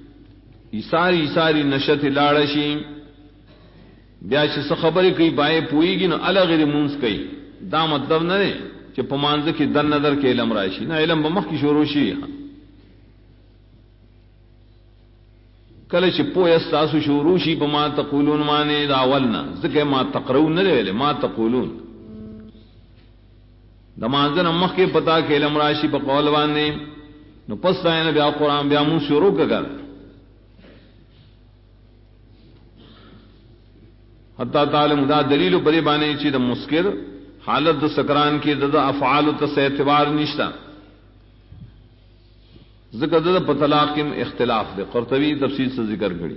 ساری نشت لاڑشی بیا چھ سخبری کئی بائے پوئی گی نو الگ منز کئی دا مطلب نہ دے کہ پمانز کی دن نظر کے علم رائشی نہ علم بمخ کی شروشی کل چھ پوی استاسو شروشی بما تقولون مانے دا اولنا ذکر ما تقرون نہ دے ما تقولون دا مانزن امخ کے پتا کہ علم رائشی پا قولوان نے نو پس دائن بیا قرآن بیا مون شروع کر حتی تعلم دا دلیل بری بانے چی دا مسکر حالت دا سکران کی دا افعال تا سے اعتبار نشتا ذکر دا پتلاق کم اختلاف دے قرطبی تفصیل سے ذکر کری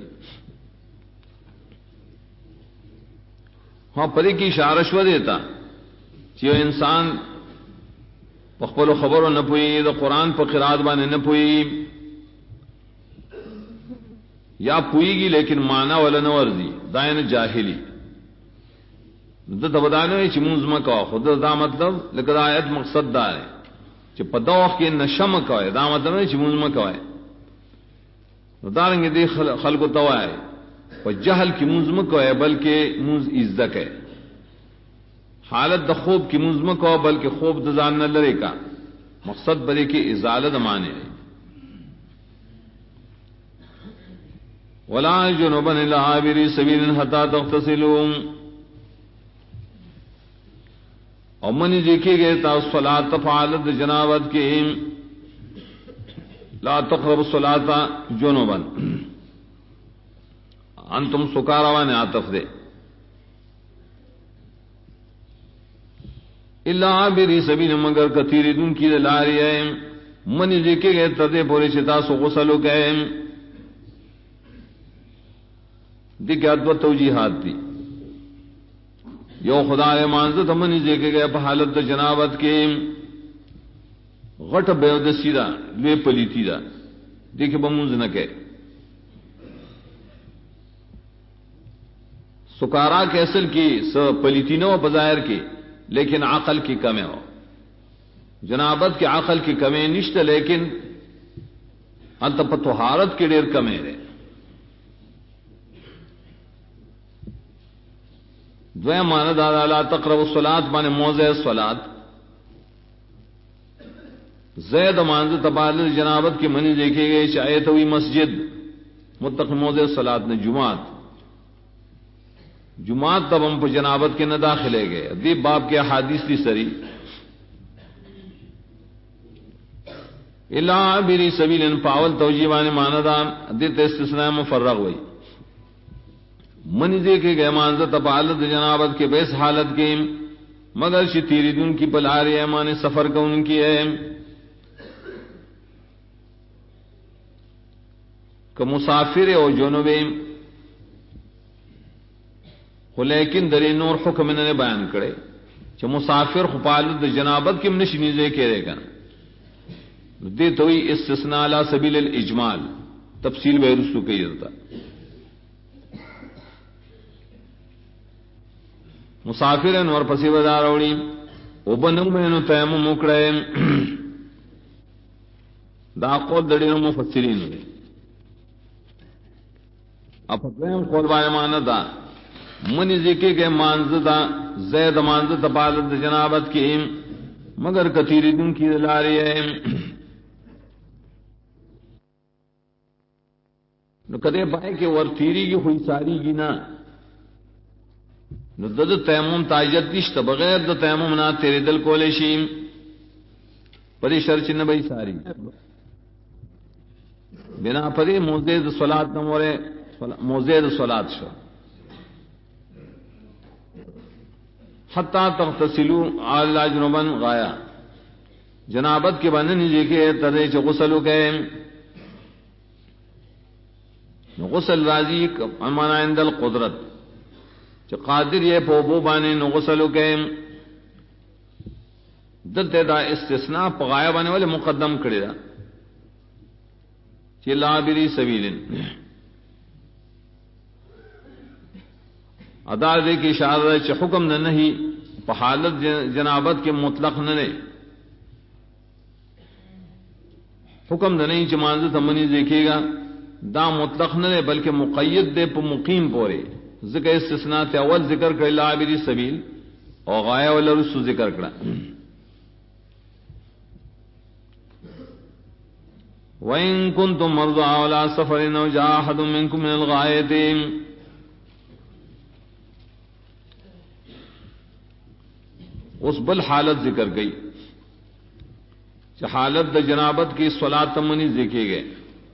ہاں پری کی اشارشو دیتا چیو انسان پخپل و خبرو نہ پوئی دا قرآن پا قرآت بانے نہ پوئی یا پوئی گی لیکن مانا والا نورزی دائن جاہلی دا بدانے چی منزمہ کوا خود دا مطلب لیکن آیت مقصد دا ہے چی پا دوخ کے نشم کوئے دا مطلب ہے چی منزمہ کوئے دارنگی دی خلق توائے پا جہل کی منزمہ کوئے بلکہ منز ازدک ہے حالت دا خوب کی منزمہ کوئے بلکہ خوب دا زان نہ لرے کا مقصد بلے کی ازالت مانے ہے ولا جنوبن الا عابری سبیل حتی تغتسلون اور منی دیکھے گئے تا الصلاۃ فعالت جنابت کے لا تقرب الصلاۃ جنوبا انتم سکارا نے عاطف دے الا عابری سبیل مگر کثیر دن کی لاری ہے منی دیکھے گئے تدے پورے چتا سو غسلو کہ دیکھ ادب توجیحات دی یو خدا مانزت منی دیکھے گئے پا حالت دا جنابت کے غٹ بیودسی دا لوے پلیتی دا دیکھے بمونز نہ کہ سکارا کے اصل کی پلیتی نہ ہو بظاہر کی لیکن عقل کی کمیں ہو جنابت کے عقل کی کمیں نشت لیکن انت پتوہارت کے دیر کمیں رہے دویم معنی دادا لا تقرب الصلاۃ معنی موضع الصلاۃ زید مانز تبادل جنابت کی منی دیکھے گئے شاید ہوئی مسجد متق موضع الصلاۃ نے جماعت تب ہم جنابت کے نہ داخلے گئے دی باب کے احادیث دی سری الا عابری سبیل پاول توجیبان ماندا دیت استثناء مفرغ ہوئی منی کے گئے مانزت پالت جنابت کے بیس حالت کے مگر شی تیری دن کی پلاری ایمان سفر کا ان کی ہے کہ مسافر او جنوب خو لیکن دری نور حکم نے بیان کرے کہ مسافر خپالت جنابت کی منشنیزے کے رے گا دے توئی استثناء علی سبیل الاجمال تفصیل بہرستو کی جاتا مسافر نور پسی بدار اوڑی او بنو مینو تیمم مکڑے دا قول دڑینو مفسرین ہوئی اب فتویم قول بائی مانا دا منی ذکی کے مانزدہ زید مانزدہ پالت جنابت کی مگر کثیری دن کی دلاری ہے نو کدے بھائی کہ ور تیری کی ہوئی ساری گی نا نو دد تیمم تاجت نشت بغیر د تیمم نہ تیرے دل کولے شیم پری شرچ نہ بھئی ساری بنا پری موزید صلات نہ مورے موزید صلات شو حتی تغتسلوا اعلی جنوبن غایا جنابت کے بندے نہیں کے ترے چ غسل کے غسل راضی امانا عند القدرت چ قادر یہ پوبو بانے نو غسل کے دلتے دا استثناء پغایا بانے والے مقدم کڑی دا چ لا بری سبیل ادا دے کی اشارہ چ حکم نہ نہیں حالت جنابت کے مطلق نہ نے حکم نہ نہیں چمانز تمنی دیکھے گا دا مطلق نہ بلکہ مقید دے پا مقیم پورے ذکر استثناء تے اول ذکر کر لا عبری سبیل اور غایہ والا رسو ذکر کرا وَإِن كُنتُم مَّرْضَىٰ عَلَىٰ سَفَرٍ أَوْ جَاءَ أَحَدٌ مِّنكُم مِّنَ الْغَائِطِ اس بل حالت ذکر گئی کہ حالت د جنابت کی صلاۃ تمنی دیکھے گئے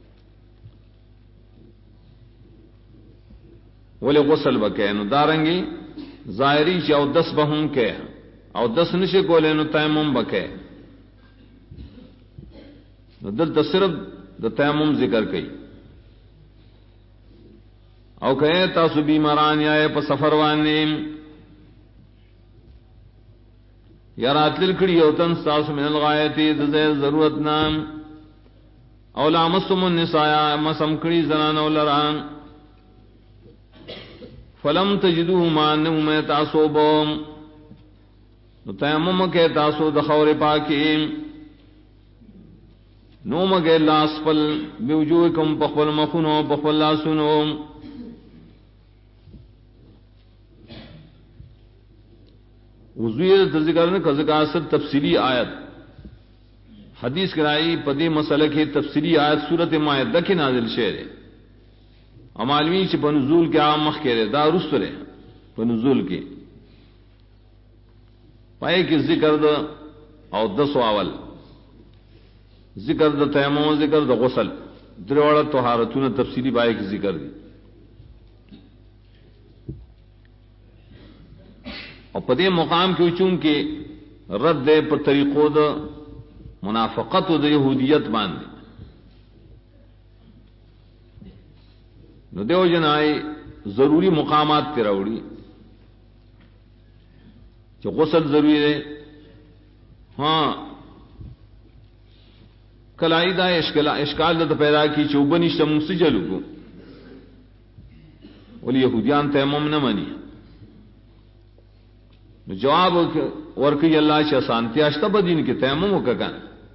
ولی غسل بکے نو دارنگی ظاہری چ او دس بہم کے او دس نشے کولے نو تیمم بکے نو دل صرف د تیمم ذکر کئی او کہے تاسو بیماران یا په سفر وانیم یا رات لکڑی او تن ساس من الغایتی دزے ضرورت نام او لامستم النساء مسم کڑی زنان او لران فلم تجدو مانو میں تاسو بوم نو تیمم کے تاسو دخور پاکی نو مگے لاس پل بیوجوکم بخول مخونو بخول لاسونو وضوئے ذکر نے کذکا سے تفصیلی آیت حدیث کرائی پدی مسئلہ کی تفصیلی آیت سورۃ مائدہ کی نازل شعر ہے امالوی چ بنزول کے عام مخ کے دا رسل بنزول کے پائے کہ ذکر دا او دس اول ذکر دا تیمم ذکر دا غسل دروڑا طہارتون تفصیلی پائے کی ذکر دی اور پدے مقام کے چونکہ رد دے پر طریقوں دا منافقت و دا یہودیت باندھے نو دیو جنائی ضروری مقامات تے روڑی جو غسل ضروری ہے ہاں کلائی دا اشکال دا پیدا کی چوبنی شمس سے چلو کو ولی یہودیان تیمم نہ منی جواب ورکی اللہ چا سانتی اشتا بدین کی تیمم ککن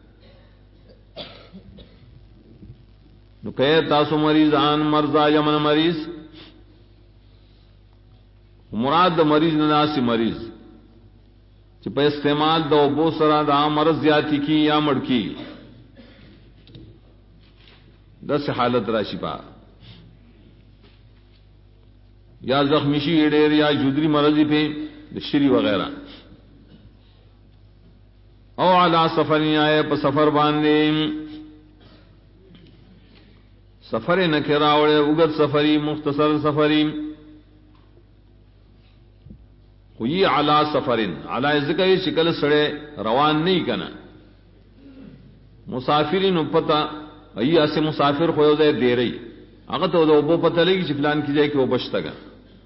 نو کہے تاسو مریض آن مرضا یمن مریض مراد مریض ناسی مریض چی پہ استعمال دو بو سرا دا مرض زیادی کی یا مڑکی دس حالت راشی پا یا زخمیشی اڈیر یا جدری مرضی پہ شری وغیرہ او علا سفر آئے پا سفر باندے سفر نکراوڑے اگت سفری مختصر سفری ہوئی علا سفرن علا ذکر شکل سڑے روان نہیں کنا مسافرین پتا ای ایسے مسافر خو دے دے رہی اگر تو وہ پتہ لگی چفلان کی جائے کہ وہ بچتا گا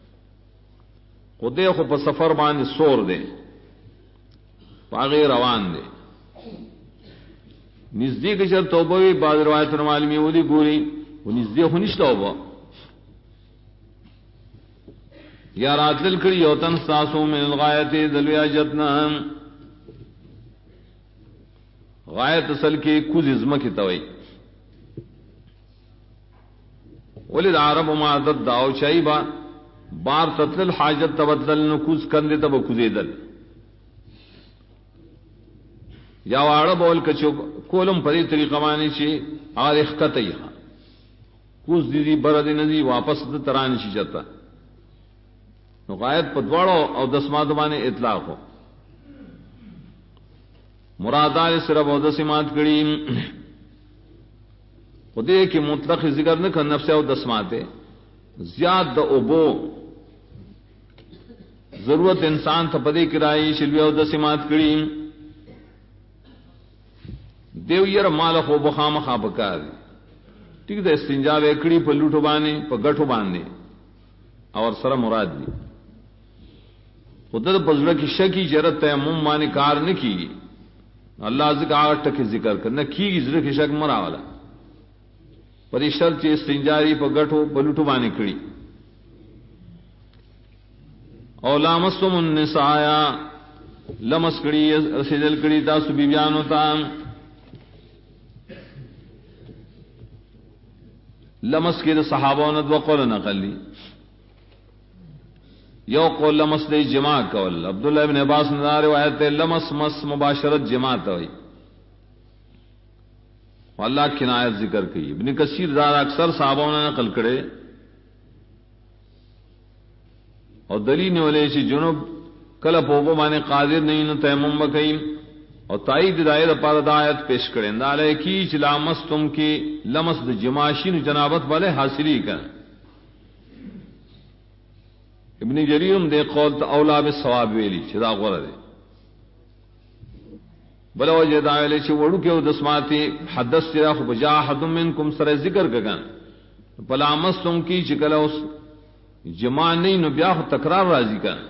خودے خو پر سفر باندھ سور دے پاگے روان دے نزدیک چر توبہ بھی بعض روایت معلومی ولی گوری وہ نزدیک نشتا ہوگا یا رات للکڑی یوتن ساسو من الغایت دلویا جتنا غایت اصل کی کز ازمہ کی توئی ولد عرب ما عدد داو چاہی با بار تطلل حاجت تبدل نکوز کندے تب کزیدل یا وارا بول کچو کولم پری طریقہ مانی چی آر اخکتی کوز دیدی برد ندی واپس ترانی چی جتا نو غایت پدوارو او دسمات بانے اطلاق ہو مرادان صرف او دسمات کریم خودے کی مطلق ذکر نہ کر نفس او دسماتے زیاد دا اوبو ضرورت انسان تھا پدے کرائی شلوی او دسمات کریم دیو یر مال خو بخام خا بکار ٹھیک ہے استنجا ویکڑی پر لوٹو بانے پر گٹھو باندھے اور سر مراد دی خود پزڑ کی شکی جرت تیمم مانے کار نہ کی اللہ ذکر آٹھ کے ذکر کر نہ کی گی ذکر کی شک مرا والا پر شرط استنجاری پر گٹھو پر لوٹو بانے کڑی او لامستم النساء لمس کڑی رسیدل کڑی تاسو بیبیانو تا لمس کے صحابہ نے دو قول نقل لی یو قول لمس دے جماع قول عبداللہ ابن عباس نے روایت ہے لمس مس مباشرت جماع ہوئی اللہ کی نایت ذکر کی ابن کثیر زیادہ اکثر صحابہ نے نقل کرے اور دلیل نے والے چی جنوب کل پوپو مانے قادر نہیں نو تیمم بکئی اور تائید دائر پر دایت پیش کریں دالے کی چلامس تم کی لمس د جماشین جنابت والے حاصلی کا ابن جریم دے قول اولا بالثواب ویلی چدا غور دے بلا وجہ دائلے چ وڑو کے دسماتی حدث تیرا خو بجا حد منکم سر ذکر کگن بلامس تم کی چکلا اس جمع نہیں نو بیا تکرار راضی کا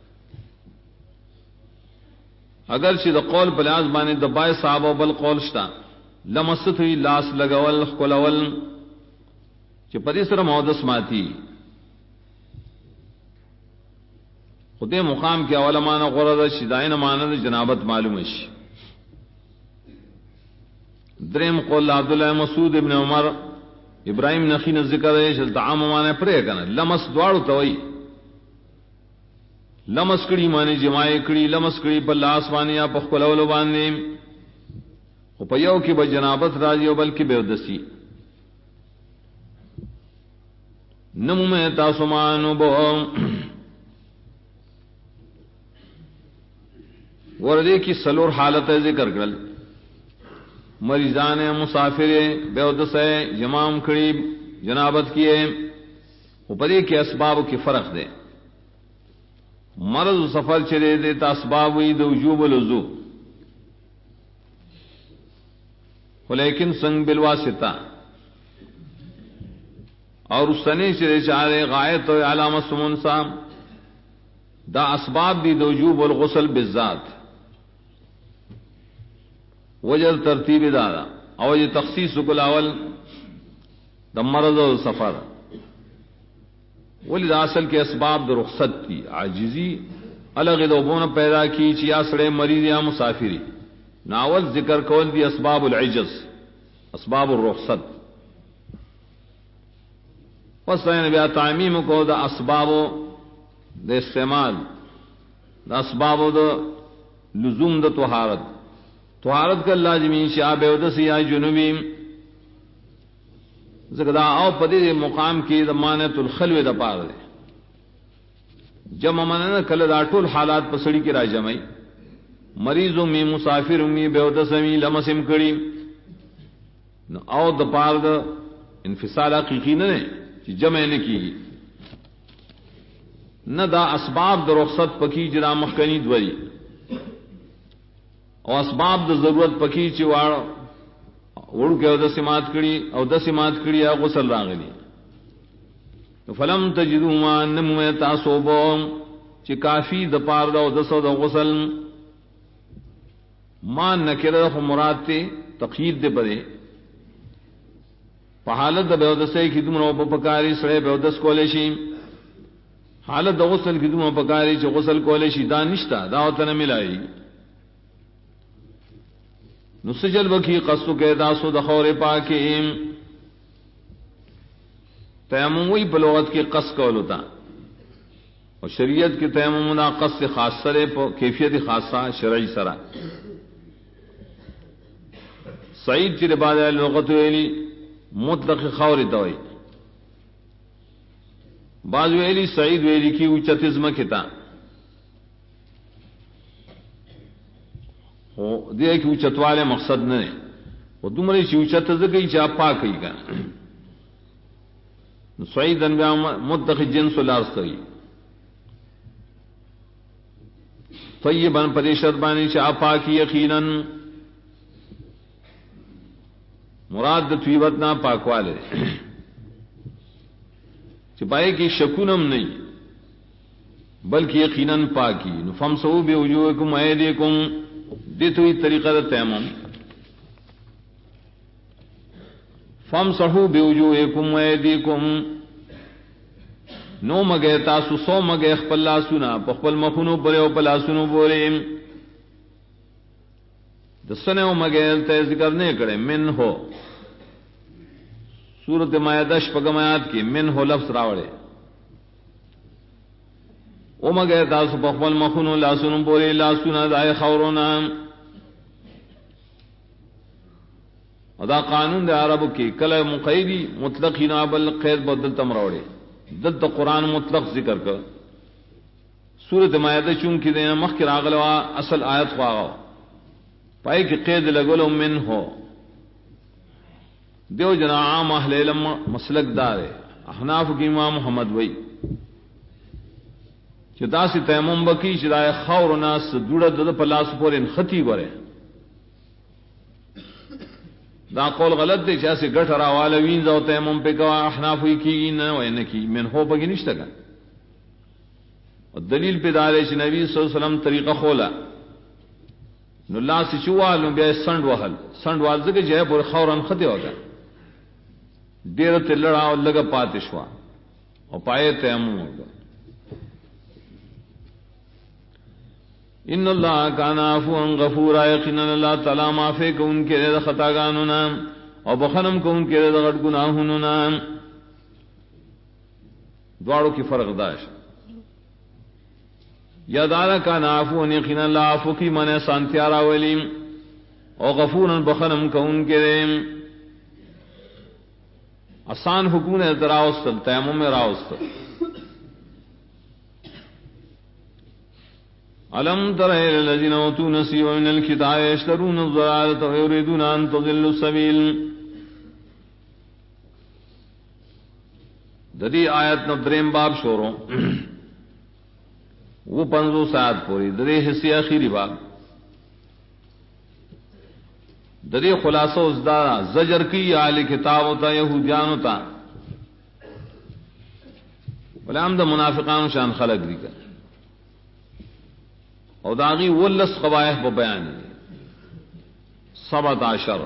اگر چی دا قول پلیاز بانے دبائے صحابہ بل قول شتا لمست ہوئی لاس لگول خلول چی پدی سر مودس ماتی خودے مقام کی اول مانا غرد شدائن مانا جنابت معلومش درم قول عبداللہ مسعود ابن عمر ابراہیم نخین ذکر ہے چلتا عام مانا پرے کنا لمس دوارو توئی لمس کڑی مانے جمائے کڑی لمس کڑی پر لاس مانے یا پخلولو باندھے پیو کی بجنابت راضی و بلکہ بے ادسی نمو میں تاسمانو بو وردے کی سلور حالت ذکر کرل مریضان مسافر بے ادس جمام کڑی جنابت کیے اوپرے کے اسباب کی فرق دے مرض سفر چلے دے تا اسباب ہوئی دو وجوب الوضو لیکن سنگ بالواسطہ اور اس سنے چلے چارے غایت و علامت سمن صاحب دا اسباب دی دو وجوب الغسل بالذات وجہ ترتیب دادا اور یہ تخصیص کل اول دا مرض و سفر ولد اصل کے اسباب دا رخصت کی عاجزی الگ دوبون پیدا کی چیا سڑے مریض یا مسافری ناول ذکر کول دی اسباب العجز اسباب الرخصت پس بیا تعمیم کو دا اسباب دا استعمال دا اسباب دا لزوم دا طہارت کا لازمی شاب ودس یا جنوبی زکدا او پدی مقام کی ضمانت الخلو دا پار دے جمع مننا کل دا ټول حالات پسڑی کی را جمعی مریض می مسافر می بے ودس می لمسم کڑی او دا پار دا انفصال حقیقی نہ جمع نے کی نہ دا اسباب دا رخصت پکی جرا مخکنی دوری او اسباب دا ضرورت پکی چواڑ وڑ کے او دسمات کڑی یا غسل راغلی فلم تجدوا ما نم تاسوبو چی کافی د پار دا دسو دا غسل ما نکره خو مراد تے تقیید دے پدے پا حالت دا بیودسے کی دمرو پا پکاری سڑے بیودس کولیشی حالت دا غسل کی دمرو پکاری چی غسل کولیشی دا نشتا دا ہوتا نملائی نسجل بکی قصو کے داسو دا خور پاکیم تیمم وی بلوغت کی قص کولتا اور شریعت کی تیمم دا قص خاص سرے پا کیفیت خاصہ شرعی سرہ سعید چی رباد لغت ویلی مطلق خور دوئی بعض ویلی سعید ویلی کی اوچتزم کتا دے کی اوچت والے مقصد نہ وہ تمہاری چی اوچت گئی چاپ پا کئی کا سعید انبیاء مطلق جنس الارض تغی طیباً پریشت بانی چاپ پا کی یقیناً مراد طیبت نا پاک والے چپائے کی شکونم نہیں بلکہ یقیناً پاکی فمسحوا بوجوہکم وایدیکم دیت ہوئی طریقہ دا تیمم فمسحوا بوجوہکم وایدیکم نو مگے تاسو سو مگے خپل لاسونا خپل مخونو پرے او پلاسونو بورے دسنے او مگے تے ذکر نہیں کرے من ہو سورت مائدہ شپگم آیات کی من ہو لفظ راوڑے او مگے تاسو خپل مخونو لاسونو پرے لاسونا دای خورونا ادا قانون دے عربو کی کل مقیدی مطلقی نابل قید بدل تمروڑے دلت قرآن مطلق ذکر کر سورت مائدہ چونکی دینا مخکر آغلوا اصل آیت خواہو پائی کی قید لگولو من ہو دیو جنا عام اہل علم مسلک دارے احناف کی امام محمد وئی چدا سی تیمم بکی چدائے خور ناس دوڑا دد پلاس پور ان خطی برے دا قول غلط دے چاہے گٹھ راوالا وینزا و تیمم پہ کوا احناف ہوئی کی نا وین کی من ہو پکی نشتا گا اور دلیل پہ دارے چ نبی صلی اللہ علیہ وسلم طریقہ کھولا نو اللہ سے چوالوں بیا سنڈ وحل زکر جائے پور خوران خطے ہوگا دیر تے لڑا اور لگا پاتشوا اور پائے تیمم ہوگا ان اللہ کان عفوا غفورا یقینا اللہ تعالی معافی کو ان کے رضا خطاگانوں نام اور بخنم کو ان کے رضا غٹ گناہوں نام دواروں کی فرق داشت یادارا کا نافو یقینا اللہ عفو کی من سانتیارا ولیم او غفورا بخنم کون کریم آسان حکم راوستل تیمم میں راوستل علم تر الى الذين اوتوا نصيبا من الكتاب يشترون الضلالة ويريدون ان تضلوا السبيل ددی آیت نبدریم باب شوروں وہ 500 ساعت پوری درے حصے آخری باب درے خلاصہ ازدارا زجر کی آل کتاب ہوتا یہودیان ہوتا بلام دا منافقان شان خلق دی کر اور داغی ولس قبائح پہ بیان 17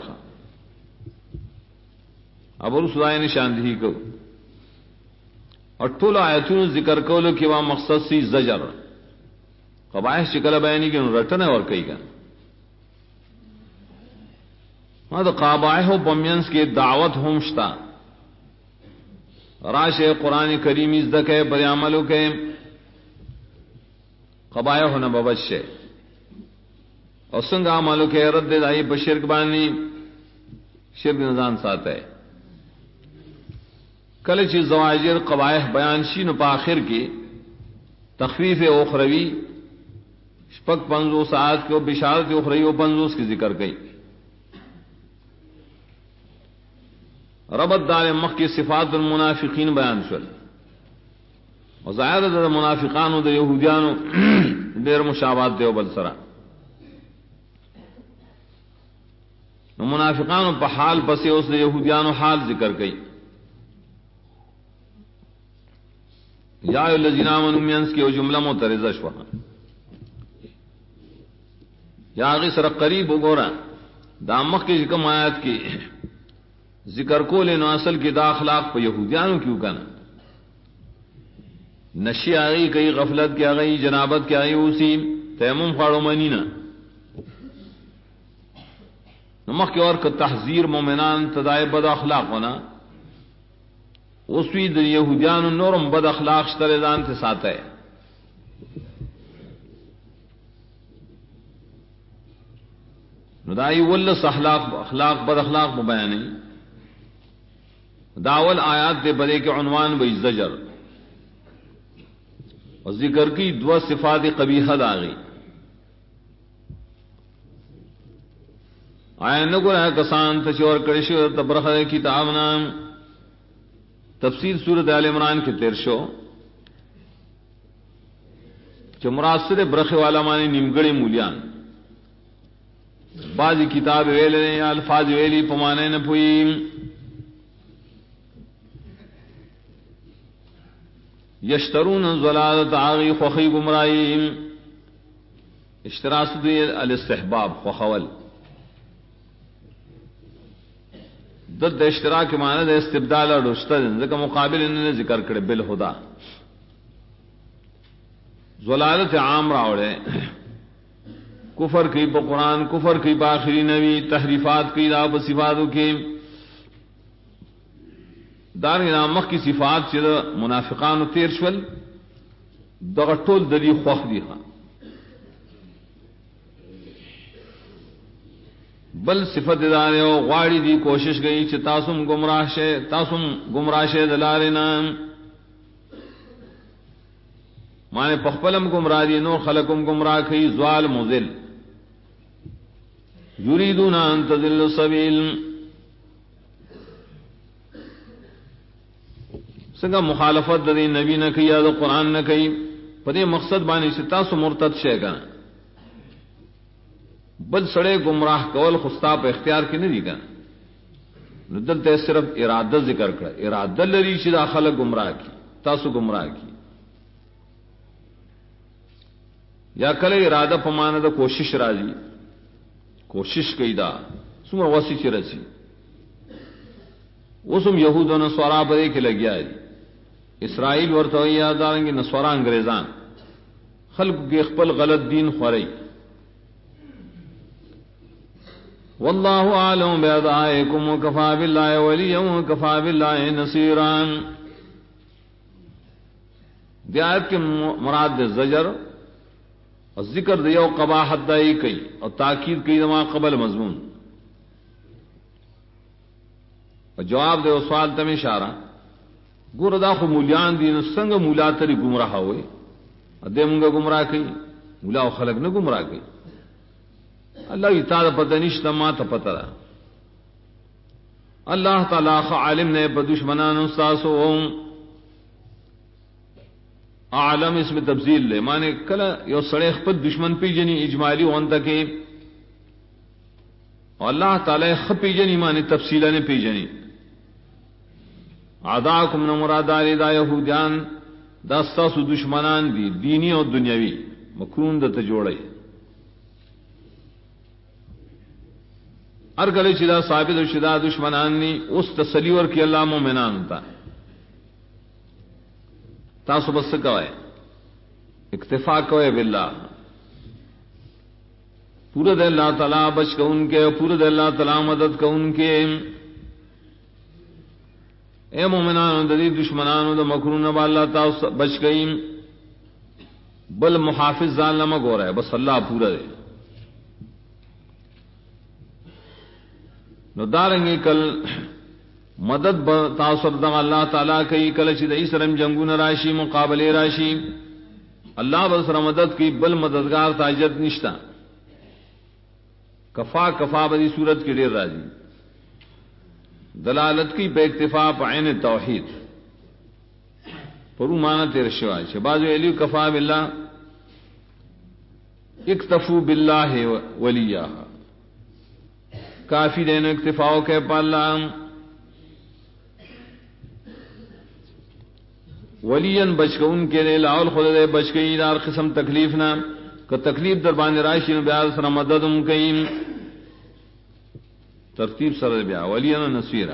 ابو رسولائے نشاندہی کو اور طول آیتون ذکر کولو کی وہاں مقصد سی زجر قبائح شکل بیانی کی رٹن اور کئی گا ہاں تو قبائح و پمینس کی دعوت ہومشتا راش قرآن کریم ازدک ہے بر عملوں کے قبائح ہونا ببش ہے اور سنگ عملوں کے رد دائی بشرک بانی شرک نظام ساتھ ہے کل چیز زواجر قبائح بیان شین پا آخر کی تخفیف اخروی شپک 500 ساعت کے بشارت اخروی و 500 کی ذکر گئی ربط دار مخ کی صفات المنافقین بیان شول اور ظاہر د منافقانو د یہودیانو ډیر مشابهت دیو بل سره نو منافقانو په حال پسې اوس د یہودیانو حال ذکر کړي یا الذین آمنوا مینس کی او جمله معترضه شو یا غی سره قریب وګوره دا مخ کې کوم آیات کې ذکر کول نو اصل کې دا اخلاق په یہودیانو کیوں کنا نشی آگئی کئی غفلت کی آگئی جنابت کی آگئی اسی تیمم خواڑو منی نا نمخ کی اور کا تحذیر مومنان تدائے بد اخلاق ہونا اسوی در یہودیان نورم بد اخلاق شتردان تے ساتھ ہے ندائی ولس اخلاق بد اخلاق مبیانی داول آیات دے بدے کے عنوان بئی زجر اور ذکر کی دو صفات قبیحہ داغی آیا نگو رہا کسان تشور کرشو تبرخ کتاب نام تفسیر سورت آل عمران کے تیرشو چمراسر برخ والا مانی نمگڑی مولیان بعض کتاب ویلے یا الفاظ ویلی پمانے نہ پوئی یشترون ضلالت آغی خوخی گمرائی اشتراس دی الاستحباب خوخول ضد اشتراک معنی دے استبدال اور رشتہ ذکر مقابل انہوں نے ذکر کرے بالہدا ضلالت عام راوڑے کفر کی با قرآن کفر کی با آخری نبی تحریفات کی دا با صفاتوں کی دار نامک کی صفات سے منافقان و تیر شول دغٹول دلی خوخ دی خان بل صفت دارے و غاڑی دی کوشش گئی چھ تاسم گمراہ شے دلارنا مانے پخپلم گمراہ دی نور خلقم گمراہ کئی زوال مزل یریدون ان تضل السبیل سنگا مخالفت دے نبی نہ کئی یا قرآن نہ کئی پدے مقصد بانی سے تاسو مرتد شے گا بل سڑے گمراہ کول خستا پہ اختیار کی نہیں دی گا ندل تے صرف ارادہ ذکر کر ارادہ لری چھ دا خلق گمراہ کی تاسو گمراہ کی یا کل ارادہ پمانہ دا کوشش راضی کوشش کئی دا سمر وسی چھ رسی وسم یہود و نصارا پدے کے لگیا ہے اسرائیل ورتوی یاداریں گے نصارا انگریزان خلق کے خپل غلط دین خوری واللہ عالم بیعدائکم وکفا باللہ ولیا وکفا باللہ نصیرا دی آیت کے مراد دے زجر اور ذکر دیو قباحت دائی کئی اور تاکید کئی دما قبل مضمون اور جواب دے سوال تم اشارہ گور دا خو مولیان دین سنگ مولا تری گمراہ ہوئے دے منگا گمراہ کئی مولا و خلق نہ گمراہ کئی اللہ تعالی پتہ نشتا ما تا پتہ رہا اللہ تعالی عالم نے پر دشمنان استاسو عالم اس میں تبذیل لے مانے کلا یو سڑے خپل دشمن پی جنی اجمالی وانتا کے اور اللہ تعالی خپ پی جنی مانے تفصیلہ نے پی جنی عداکم نمراداری دا یہودیان دا ستاسو دشمنان دی دینی اور دنیاوی مکرون دا تجوڑے ہر گلے شدہ ثابت و شدہ دشمنان نی اس تسلیور کی اللہ مومنان تا تاسو بس کوئے اکتفا کوئے باللہ پورا دے اللہ تعالیٰ بچ کا ان کے پورا دے اللہ تعالیٰ مدد کا ان کے اے مومنان ددی دشمنان دا مکرون با اللہ تعالیٰ بچ گئی بل محافظ ظالمہ گو رہا ہے بس اللہ پورا دے نو دارنگی کل مدد تاثر دا اللہ تعالیٰ کئی کل چی دا اسرم جنگون راشی مقابلے راشی اللہ بسر مدد کی بل مددگار تاجت نشتا کفا بدی صورت کی دیر راجی دلالت کی بے اکتفا عین توحید پرو مانا تیر شوا شباز علی کفا باللہ اکتفو باللہ ولیہ کافی دین اکتفاؤ کے پالا ولین بچ کے ان کے لیے لاول خود دے بچ کے دار قسم تکلیف نہ کہ تکلیف در باندھ راشی نے بیاض سر مدد کہیں ترتیب سر بیا ولین نصیرہ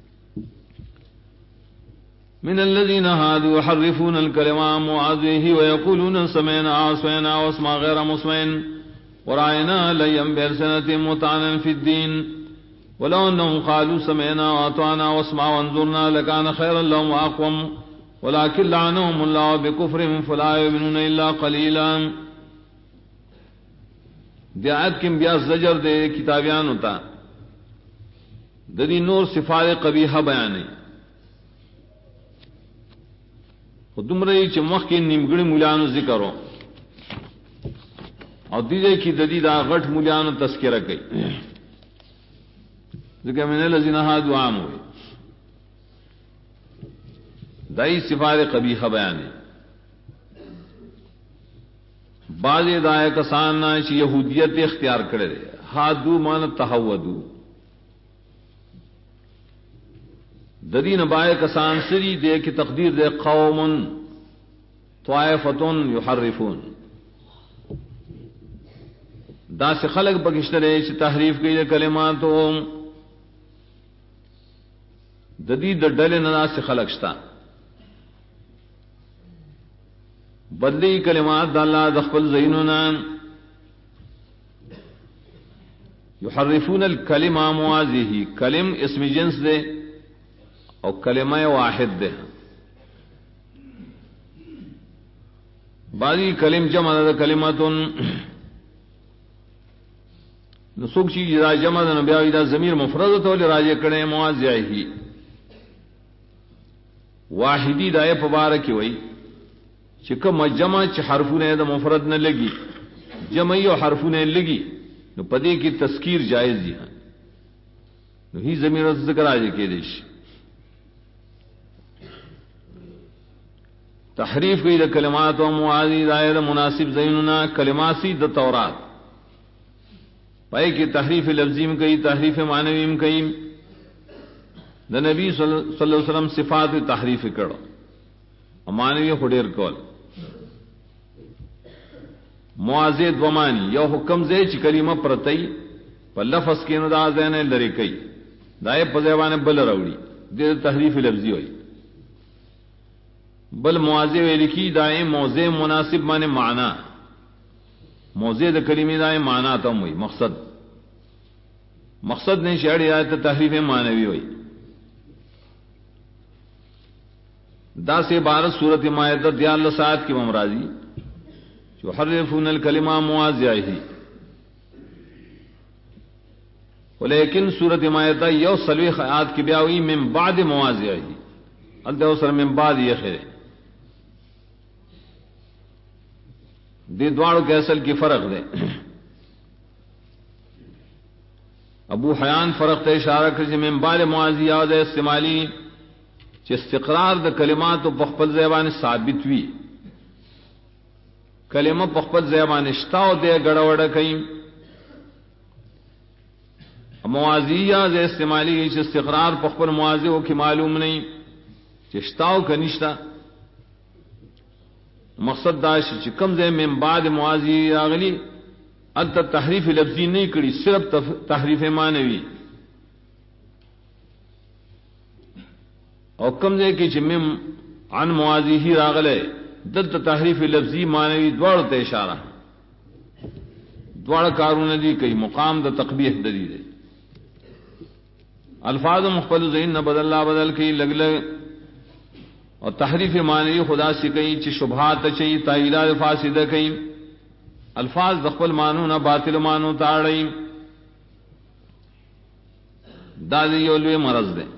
من الذين هادوا يحرفون الكلم عن مواضعه ويقولون سمعنا وعصينا واسمع غير مسمع ورأينا ليا بألسنة مطعنا في الدين ولو أنهم قالوا سمعنا وأطعنا واسمع وانظرنا لكان خيرا لهم وأقوم ولكن لعنهم الله بكفرهم فلا يؤمنون إلا قليلا. دی آیت کی بیا زجر دے کتابیان ہوتا ددی نور صفات قبیحہ بیان دمرئی چمخ کے نیمگڑی ملیانو ذکر ہو اور دیجے کی ددی دا غٹ ملیانو تذکرہ گئی ذکر میں نے لذین ہادوا عام ہوئے دائی صفات قبیحہ بیان بعض دائے کسان چ یہودیت اختیار کرے دے ہادو مان تہودو ددی نبائے کسان سری دے کی تقدیر دے قوم طائفتن یحرفون دا سے خلق بکشترے چ تحریف کی دے کلماتو ددی ڈلے ندا سے خلق شتا بدلی کلمات دا اللہ دخل زینونا یحرفون الکلم موازی کلم اسم جنس دے اور کلمہ واحد دے بعضی کلم جمع دا کلمتن نسوک چیز دا جمع دا نبیاوی دا ضمیر مفرد تو لی راجع کرنے موازی ہی واحدی دا پبارکی وئی چکم جمع چ حرفوں نے دا مفرد نہ لگی جمعی اور حرفوں نے لگی نو پدے کی تذکیر جائز دی ہاں نو ہی ضمیر ذکر آجے کے دیش تحریف کی دا کلمات و معاذی دائر مناسب زیننا کلماسی دا تورات پائے کی تحریف لفظیم کئی تحریف معنویم کئی دا نبی صلی اللہ علیہ وسلم صفات تحریف کرو معنوی خڈیر کول معاذ ومانی یو حکم زے چ کلمہ پرتئی پر لفظ کے ندا زین لری کئی دائے پزیوان بل روڑی دے تحریف لفظی ہوئی بل معاذ لکھی دائے موضع مناسب مانے معنی موضع د کلمہ دائے معنی تم ہوئی مقصد نے شعری آیت تحریف معنوی ہوئی دا سے 12 سورت مائدہ دیال ساعت کی ممراضی جو حرفون الکلمہ موازیہ ولیکن سورت مائدہ یو سلوی خیات کی بیاوی من بعد موازیہ الدہ سر من بعد یہ خیر دی دوارو کے اصل کی فرق دے ابو حیان فرق تے اشارہ کر من بعد موازیہ دے استعمالی چ استقرار د کلمات و بخپل زیبان ثابت وی کلمہ بخپل زیبان اشتاو دے گڑوڑ کئی موازیہ دے استعمالی چ استقرار بخپل موازی کی معلوم نہیں چشتاو کنشتا مقصد داش چ کم زے من بعد موازی اغلی انت تحریف لفظی نہیں کڑی صرف تحریف معنوی اور کم دے کی چمم عن موازی ہی راغلے دلت تحریف لفظی معنوی دوڑ تے اشارہ دوڑ کارون دی کئی مقام دا تقبیح دلی دے الفاظ مخبل ذہن نہ بدل کی لگ اور تحریف معنوی خدا سے کئی چ شبہات چئی تعویلات فاسدہ کئی الفاظ دخل مانو نہ باطل مانو تاڑئی دادی اولوے مرض دے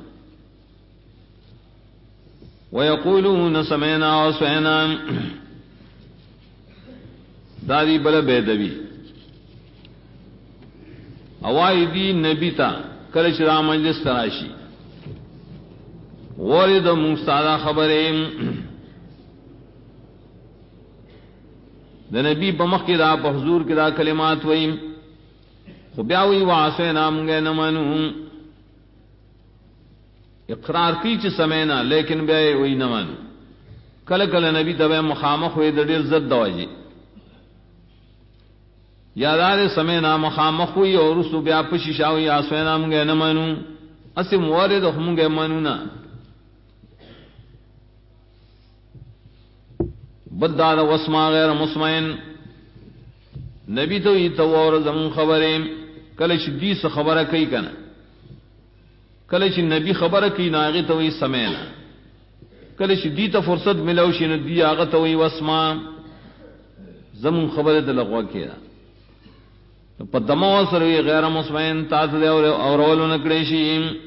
وَيَقُولُونَ سَمِعْنَا وَعَصَيْنَا دادی بل بیدوی اوائی دی نبی تا کلچ را مجلس تراشی ورد مستادا خبریں دا نبی بمخ کی دا حضور کی دا کلمات وئی خبیاوی واسینا منگے نمانو اقرار کی چ سمینا لیکن بے وئی نمانو کل کل نبی تبے مخامخ ہوئی دا دیر زد دواجی یادار سمینا مخامخ ہوئی اور اس بیا پشیشاوی آسوینا منگے نمانو اسی مورد منگے منونا بدار وسما غیر مسمعین نبی تو یہ تو زمون خبریں کلش دیس خبر کئی کنا کلش نبی خبر کی ناغی تو یہ سمینا کلش دی تا فرصت ملوشی ندی آغا تو یہ وسما زمون خبر دلغوا کیا پا دمو سروی غیر مسمعین تات دے اور اولو نکڑیشی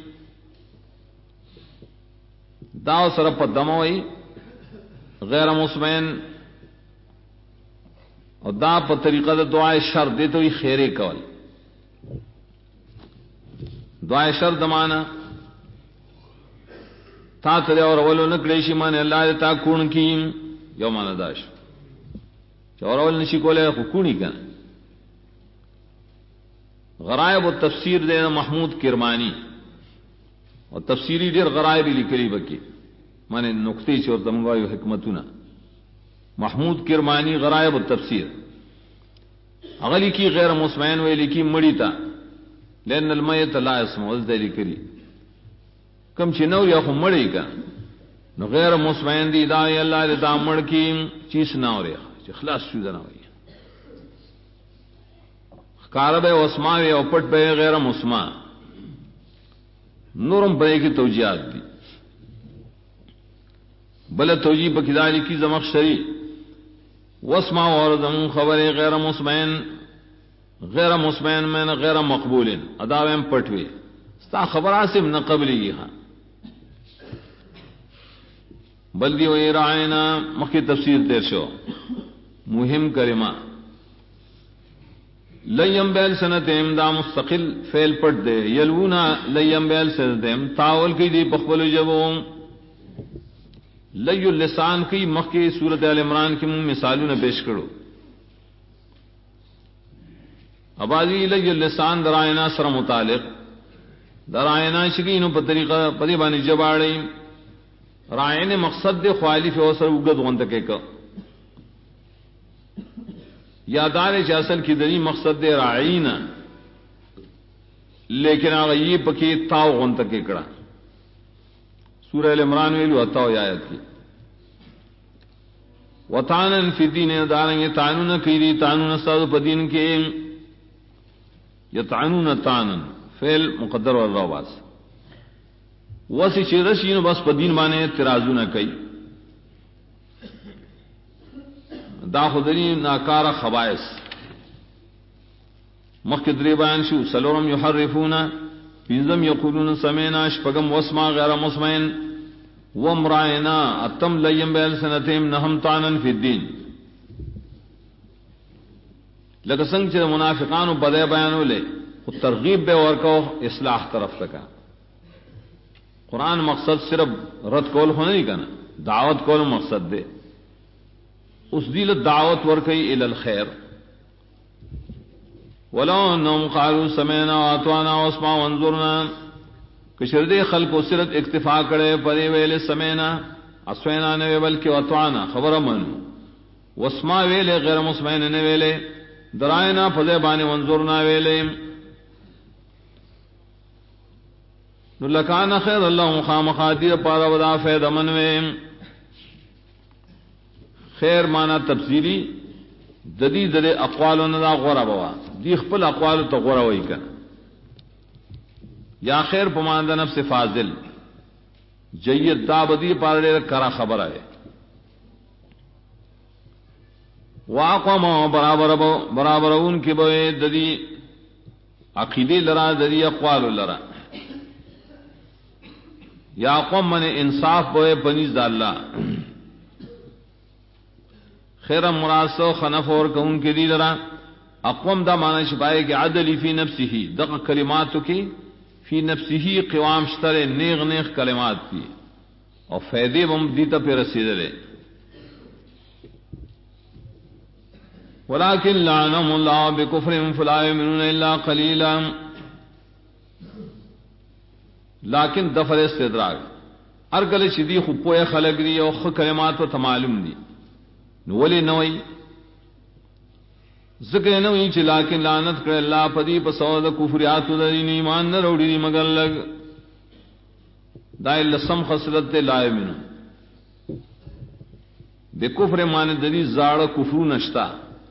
داو سر پا دموئی غیر مسمعین اور دا پر طریقہ دا دعائے شر دے تو ہی خیرے کول دعائے شر دمانا تا ترے اور اولو نکڑیشی مانے اللہ دے تا کون کیم یو مانا داش اور اول نشی کولے کونی کن غرائب و تفسیر دے محمود کرمانی اور تفسیری دیر غرائب لکلی بکی مانے نقطے چور تمگوائیو حکمتونا محمود کرمانی غرائب التفسیر اغلی کی غیر مسمعین وی لکی مڑی تا لین المیت لا اسم وزدہ لکری کم چی نو یا خو مڑی کا نو غیر مسمعین دی دائی اللہ دی دا مڑ کی چیس ناو ریا چی خلاص شو دناوی کارب وسماوی او پٹ بے غیر مسمع نورم بے کی توجیات دی بل توجی بکداری کی زمخشری وسما اور زمون خبر غیر مسمعین میں غیر مقبول اداویم پٹوی ستا خبر آسم نہ قبلی ہاں بلدی وی رائنا مخی تفسیر دیر شو مہم کرما لیم بیل سنتیم دا مستقل فیل پٹ دے یلونا لیم بیل سنتیم تاول کی دی پخبل جبوں لی اللسان کی مخ کی صورت آل عمران کی مثالوں نے پیش کرو ابادی لی اللسان درائنا سر متعلق درائنا شکینو پر طریقہ پدی بانی جباڑی رائن مقصد دے خوالیف اوسر اگد غنتکے کا یادار اصل کی دری مقصد دے رائنا لیکن آگئی پکی تاو غنتکے کڑا سورہ العمران ویلو اتاو آیت کی وطانن فی دین دارنگے تعنون کیری تعنون استاذ پا دین کے یتعنون تعنن فیل مقدر والرواز وسی چیرشین بس پا دین بانے ترازون کئی دا خدری ناکار خبائس مخدری بیان شو سلورم یحرفون پینزم یقولون سمینا شپگم وسما غیر مسمعین ومرائنا اتم لیم بیل سنتیم نہم تانن فی الدین لکہ سنگ چر منافقانو بدے بیانو لے خود ترغیب بے ورکو اصلاح طرف تکا قرآن مقصد صرف رد کول ہونے نہیں کنا دعوت کول مقصد دے اس دیل دعوت ورکی الی الخیر ولو انہم قالوا سمینا واتوانا واسمع وانظرنا کشر دے خلق و صرت اکتفا کرے پدے ویلے سمینا اسوینا نوے بلکہ واتوانا خبر من واسمع ویلے غیر مسمعین نے ویلے درائنا پدے بانے وانظرنا ویلے لکان خیر اللہ خام خادیر پارا ودا فید منوے خیر مانا تفسیری ددی ددے اقوالو ندا غورا بوا دی خپل اقوالو تا غورا وئی کن یا خیر پماند نفس فاضل جید دا بدی پارے کرا خبر ہے واقوم برابر ان کی بوئے ددی عقیدی لرا ددی اقوال لرا یا قوم من انصاف بوئے پنیز دا اللہ خیر مراسو خنف اور کون کے دی لرا اقوام دا معنی شپائے کہ عدلی فی نفسی ہی دق کلماتو کی فی نفسی ہی قوام شتر نیغ نیغ کلمات کی اور فیدے بم دیتا پہ رسیدلے ولكن لعنهم الله بكفرهم فلا يؤمنون الا قليلا. لیکن دفر استدراک ارگل شدی خپوئے خلق دی او خ کلمات و تمالم دی نولی نوئی ذکر نوئی چی لیکن لعنت کر اللہ پدی پسود کفریات دی ایمان نہ روڑی دی مگر لگ دائل لسم خسرت دے لائے منو بے کفر مانے دی زاڑ کفرو نشتا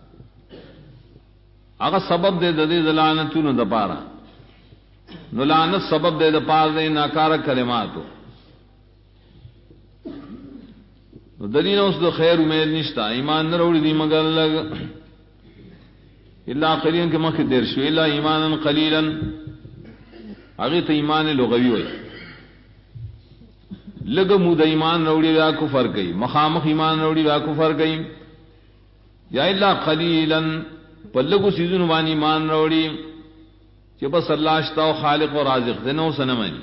اگر سبب دے دے لعنتو نہ دپارا نو لعنت سبب دے دپار دے ناکار کلماتو نو دلیل اس دو خیر امید نشتا ایمان نہ روڑی دی مگر لگ اللہ قلیلا کے مخ دیر شو اللہ ایمانا قلیلا اگیت ایمان لغوی ہوئی لگ مود ایمان روڑی ویا کفر گئی مخامخ ایمان روڑی ویا کفر گئی یا اللہ قلیلا پلگو سیزن وانی ایمان روڑی کہ بس اللہ اشتا و خالق و رازق دنو سنمانی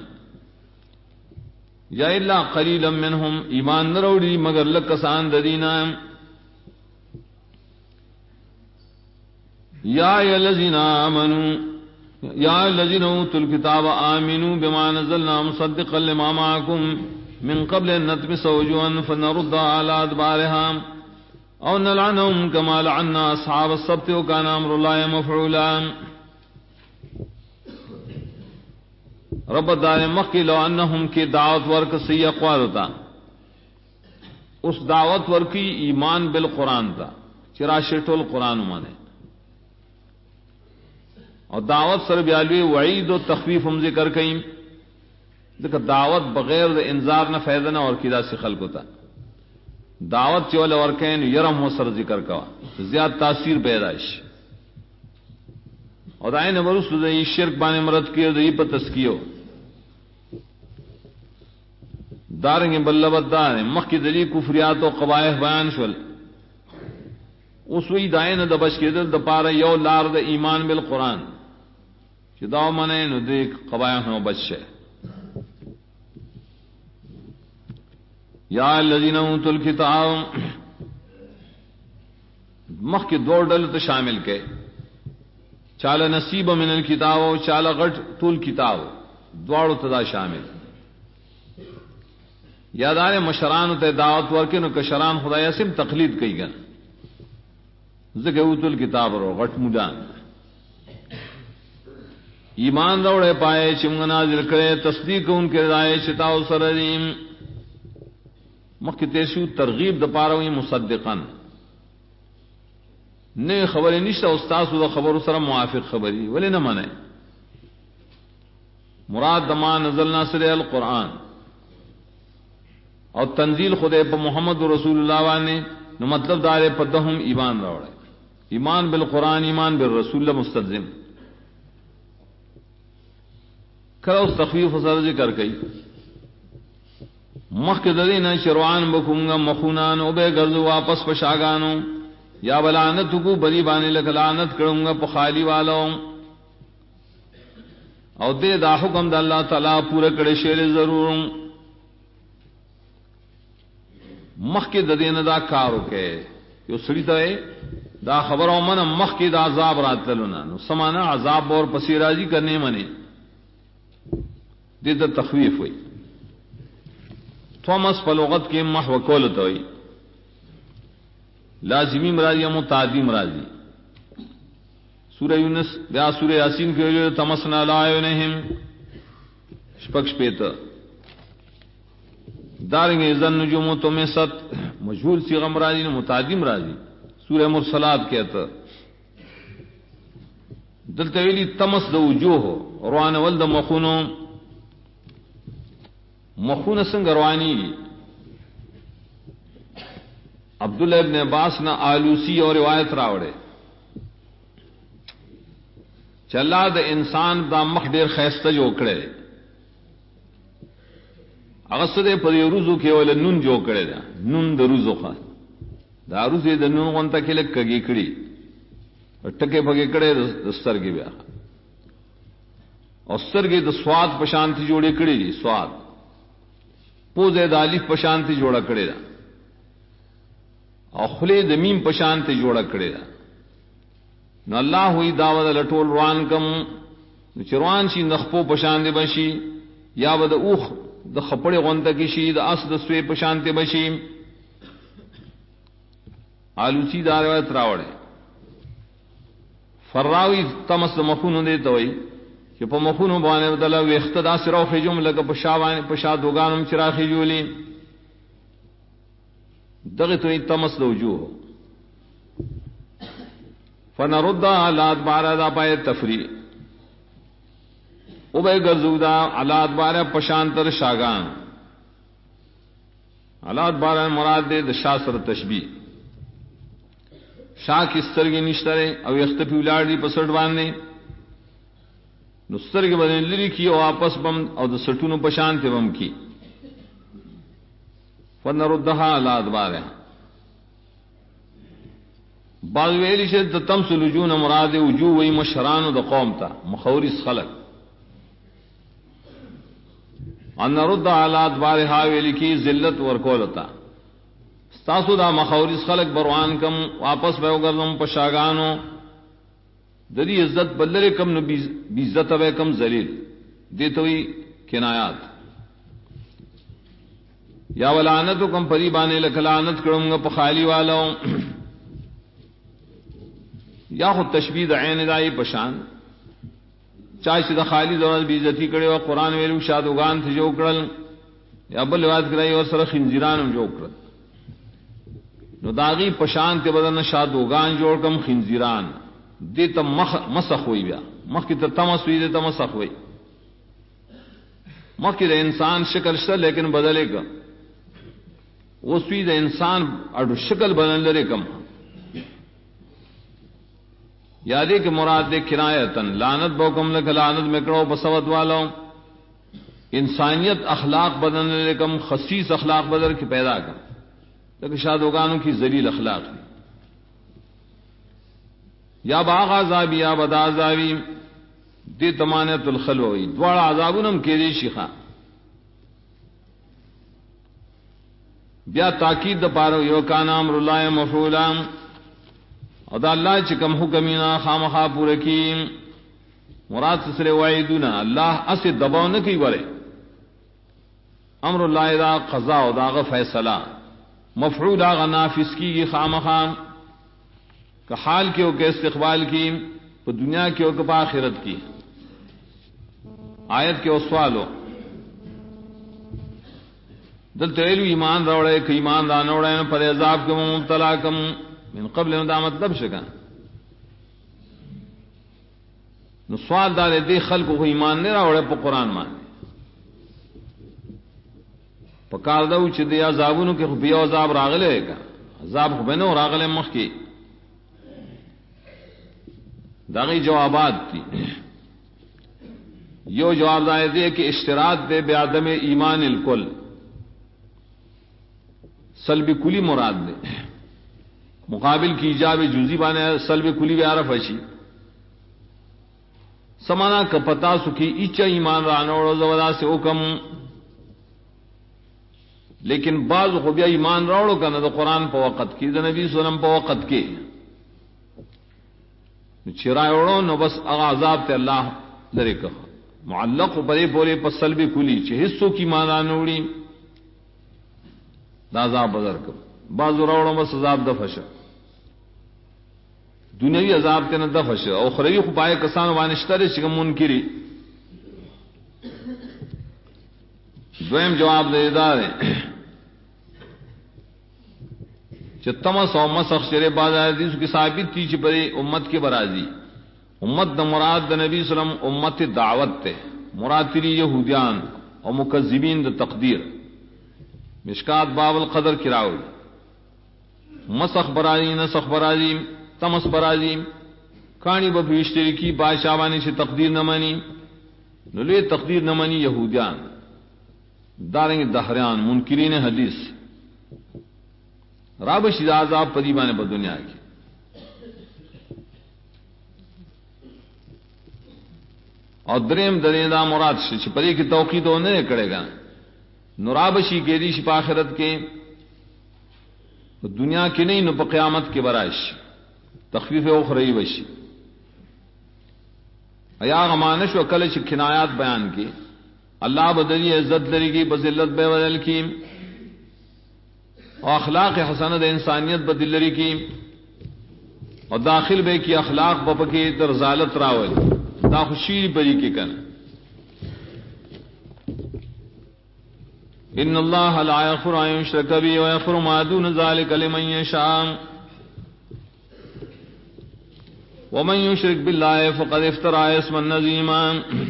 یا اللہ قلیلا منہم ایمان نروڑی مگر لکسان ددینا یا الذین آمنوا یا الذین اوتوا الکتاب آمنوا بما نزلنا مصدقا لما معکم من قبل ان نطمس وجوها فنرد على ادبارها او نلعنهم كما لعنا اصحاب السبت وكان امر الله مفعولا. رب دار مخی لو انہم کی دعوت ورک سی اقوال ہوتا اس دعوت ورکی ایمان بالقرآن تھا چرا شیٹو القرآن مانے اور دعوت سر بیالوی وعید و تخفیف ہم ذکر کئیں دیکھا دعوت بغیر انذار نہ فیض نہ اور کدا سے خلق ہوتا دعوت چول ورکین یرم و سر ذکر کوا زیاد تاثیر پیدائش اور دائیں نبرس دئی شرک بانے مرد کیو دئی پر تسکیو دارنگ بلبت دار مخ کی دلی کفریات و قبائح بیان شول اس وی دائیں دبش کے دل دپار یو لار د ایمان بالقرآن چداو منے نو دیکھ قبائح نو بچ یا الذین اوتوا الکتاب مخ کے دو ڈل تو شامل کے چال نصیب من الکتاب چال غٹ طول کتاب دوڑ تدا شامل یادار مشران تے دعوت ورکے نو کشران خدایا سم تقلید کئی گن ذکر اوتوا الکتاب رو غٹ مجان ایمان روڑے پائے چمگ نازل کرے تصدیق ان کے رائے چتاو سریم مخ تیشو ترغیب دپاروی مصدقن نے خبر نشتا استاذ دا خبر سر موافق خبری ولی نہ مانے مراد دما نزلنا سر القرآن اور تنزیل خدے پہ محمد رسول اللہ وانے نو مطلب دارے پدہم ایمان روڑے ایمان بالقرآن ایمان بالرسول مستلزم کرو اس تخفیف سر ذکر کئی مخ کے ددینا شروعان بکونگا مخونان او بے گردو واپس پشاگانو یا بلانت کو بری بانے لک لعنت کروں گا پخالی والوں او دے دا حکم دا اللہ تعالی پورا کڑے شیر ضرور مخ کے ددین دا کارو کے یو سڑی تو دا خبر او من مخ کے دا عذاب رات لنا نو سمانا عذاب اور پسیرازی کرنے منے دے دا تخویف ہوئی تومس پلوغت کے محو کولت ہوئی لازمی مرادی متعدی مرادی سورہ یونس یا سورہ یاسین کے لیے تمسنا لا عینہم شپکش پیتا دارنگ اذن نجوم تمست مجہول سی غمرادی نے متعدی مرادی سورہ مرسلات کہتا دلتویلی تمس دو وجوہ روان ولد مخونو مخون سنگ روانی عبداللہ ابن عباس نہ آلوسی اور روایت راوڑے چلا دا انسان دا مخ ډیر خیسته جو کړي اغسطه پر روزو کې ول نون جو کړي دا نون د روزو خا دا روزه د نون غونته کې لکګي کړي ټکه پګه کړي د سترګې بیا او سترګې د سواد په شانتي جوړې کړي دي سواد پوزے د الف پشانتی جوړه کړی دا او خله د میم پشانتی جوړه کړی دا نو الله وی داود لټول روان کم چروان شي نخپو پشانتی بشي یا ود اوخ د خپړې غونته کې شي د اس د سوې پشانتی بشي آلوچی دا روایت راوړي فراوی تمس مخونو دی ته وای چې په مخونو باندې بدلا وختدا سره خو جمله کې په شاوان په شا دوغانم چراخي جوړي دغه ته تمس د وجوه فنرد على ادبار دا پای تفریح او به غزودا على ادبار پشانتر شاگان على ادبار مراد دې د شاسر تشبیه شاہ کی سترگی نشترے او یختفی ولاړ دی پسړ باندې نو سترگی باندې لری کی او واپس بم او د سټونو پشان ته بم کی فنردها على ادبارها بعض ویلی شه د تمثل وجون مراد وجوه وی مشران د قوم ته مخورس خلق ان رد على ادبارها ویلی کی ذلت ورکولتا تاسو دا مخاورس خلق بروان کم واپس به وګرځم په شاګانو د دې عزت بدلره کم نو بی عزت به کم ذلیل دته وی کنایات یا ولعنت کم پری باندې لکلانت کړم په خالی والو یا خو تشبیه د عین دای پشان چا چې د خالی دوران بی عزتی کړي او قران ویلو شادوغان ته جو کړل یا بل روایت کړي او سره خنزیران جو کړل نو داغی پشان کے بدن شادوغان جوڑ کم خنزیران دے تم مسخ ہوئی بیا مخ کی تمس ہوئی دے تم مسخ ہوئی مخ کی دے انسان شکل شتا لیکن بدلے کم وہ سوئی دے انسان اڈو شکل بدل لرے کم یادے کہ مراد دے کنایتن لعنت بوکم لک لعنت مکڑو بسوت والوں انسانیت اخلاق بدل لرے کم خصیص اخلاق بدل کی پیدا کم لیکن شادوغانوں کی ذلیل اخلاق ہے یا باغ عذاب یا بدا عذابی دی تمانیت الخلوی دوار عذابونم کے دی شیخا بیا تاکید دا پارو یو کانا امر اللہ مفعولا او دا اللہ چکم حکمینا خامخا پورکی مراد سسر وعیدونا اللہ اسی دباؤ نکی ورے امر اللہ دا قضاء دا غ فیصلہ مفعول آغا نافذ کی گی خامخام کہ حال کی ہو کہ استقبال کی تو دنیا کی ہو کہ آخرت کی آیت کے سوال ہو دل تیلو ایمان روڑے کہ ایمان دانوڑے پر عذاب کم مبتلا کم من قبل دا مطلب شکا نو سوال دار دے خلق کو ایمان نہیں روڑے پا قرآن مان پکار دو چې دی عذابونو کې خو بیا عذاب راغلی کا عذاب خو بنو راغلی مخ کې داغي جوابات دي یو جواب دی کہ اشتراط دے بعدم ایمان الکل سلب کلی مراد دے مقابل کی ایجاب جزئی بانے سلب کلی بھی عرف اشی سمانا کا پتا سکی اچا ایمان رانوڑو زودا سے حکم لیکن بعض خو بیا ایمان راوړو کنه د قران په وخت کې د نبی صلی الله علیه وسلم په وخت کې چې راوړو نو بس هغه عذاب ته الله لری که معلق پرې پورې په سلب کلی چې حصو کی ایمان راوړي دا عذاب بدر کو بعض راوړو بس عذاب د فش دنیوي عذاب ته نه د فش او خروی خو پای کسان باندې شتره چې منکری دویم جواب دے دار تمس او مسخ شرے بعض حدیث کی ثابت تھی چې پرې امت کے برازی امت د مراد د نبی صلی اللہ علیہ وسلم امت دعوت تے مراد تری یہودیان او مکذبین د تقدیر مشکات باب القدر کراوی مسخ برازی نسخ برازی تمس برازی کانی بفیشتری کی بادشاہوانی سے تقدیر نہ مانی نلے تقدیر نہ مانی یہودیان دارنگ دہریان منکرین حدیث راب شیزاب پدیبان پر دنیا کی اور دریم دریدا مراد چھپری کی توقید تو نہیں کرے گا نرابشی کے دیش پا آخرت کے دنیا کی نہیں نو پا قیامت کے برائش تخفیف اخروی بشی ایا غمانش و کلش کنایات بیان کی اللہ بدلی عزت لری کی بذلت بے بدل کی اور اخلاق حسنت انسانیت بدل لری کی اور داخل بے کی اخلاق بپکی رضالت راول دا خوشی بری کی کن ان اللہ لا یغفر ان یشرک به ویغفر ما دون ذلك لمن یشاء ومن یشرک باللہ فقد افترى اسما عظیما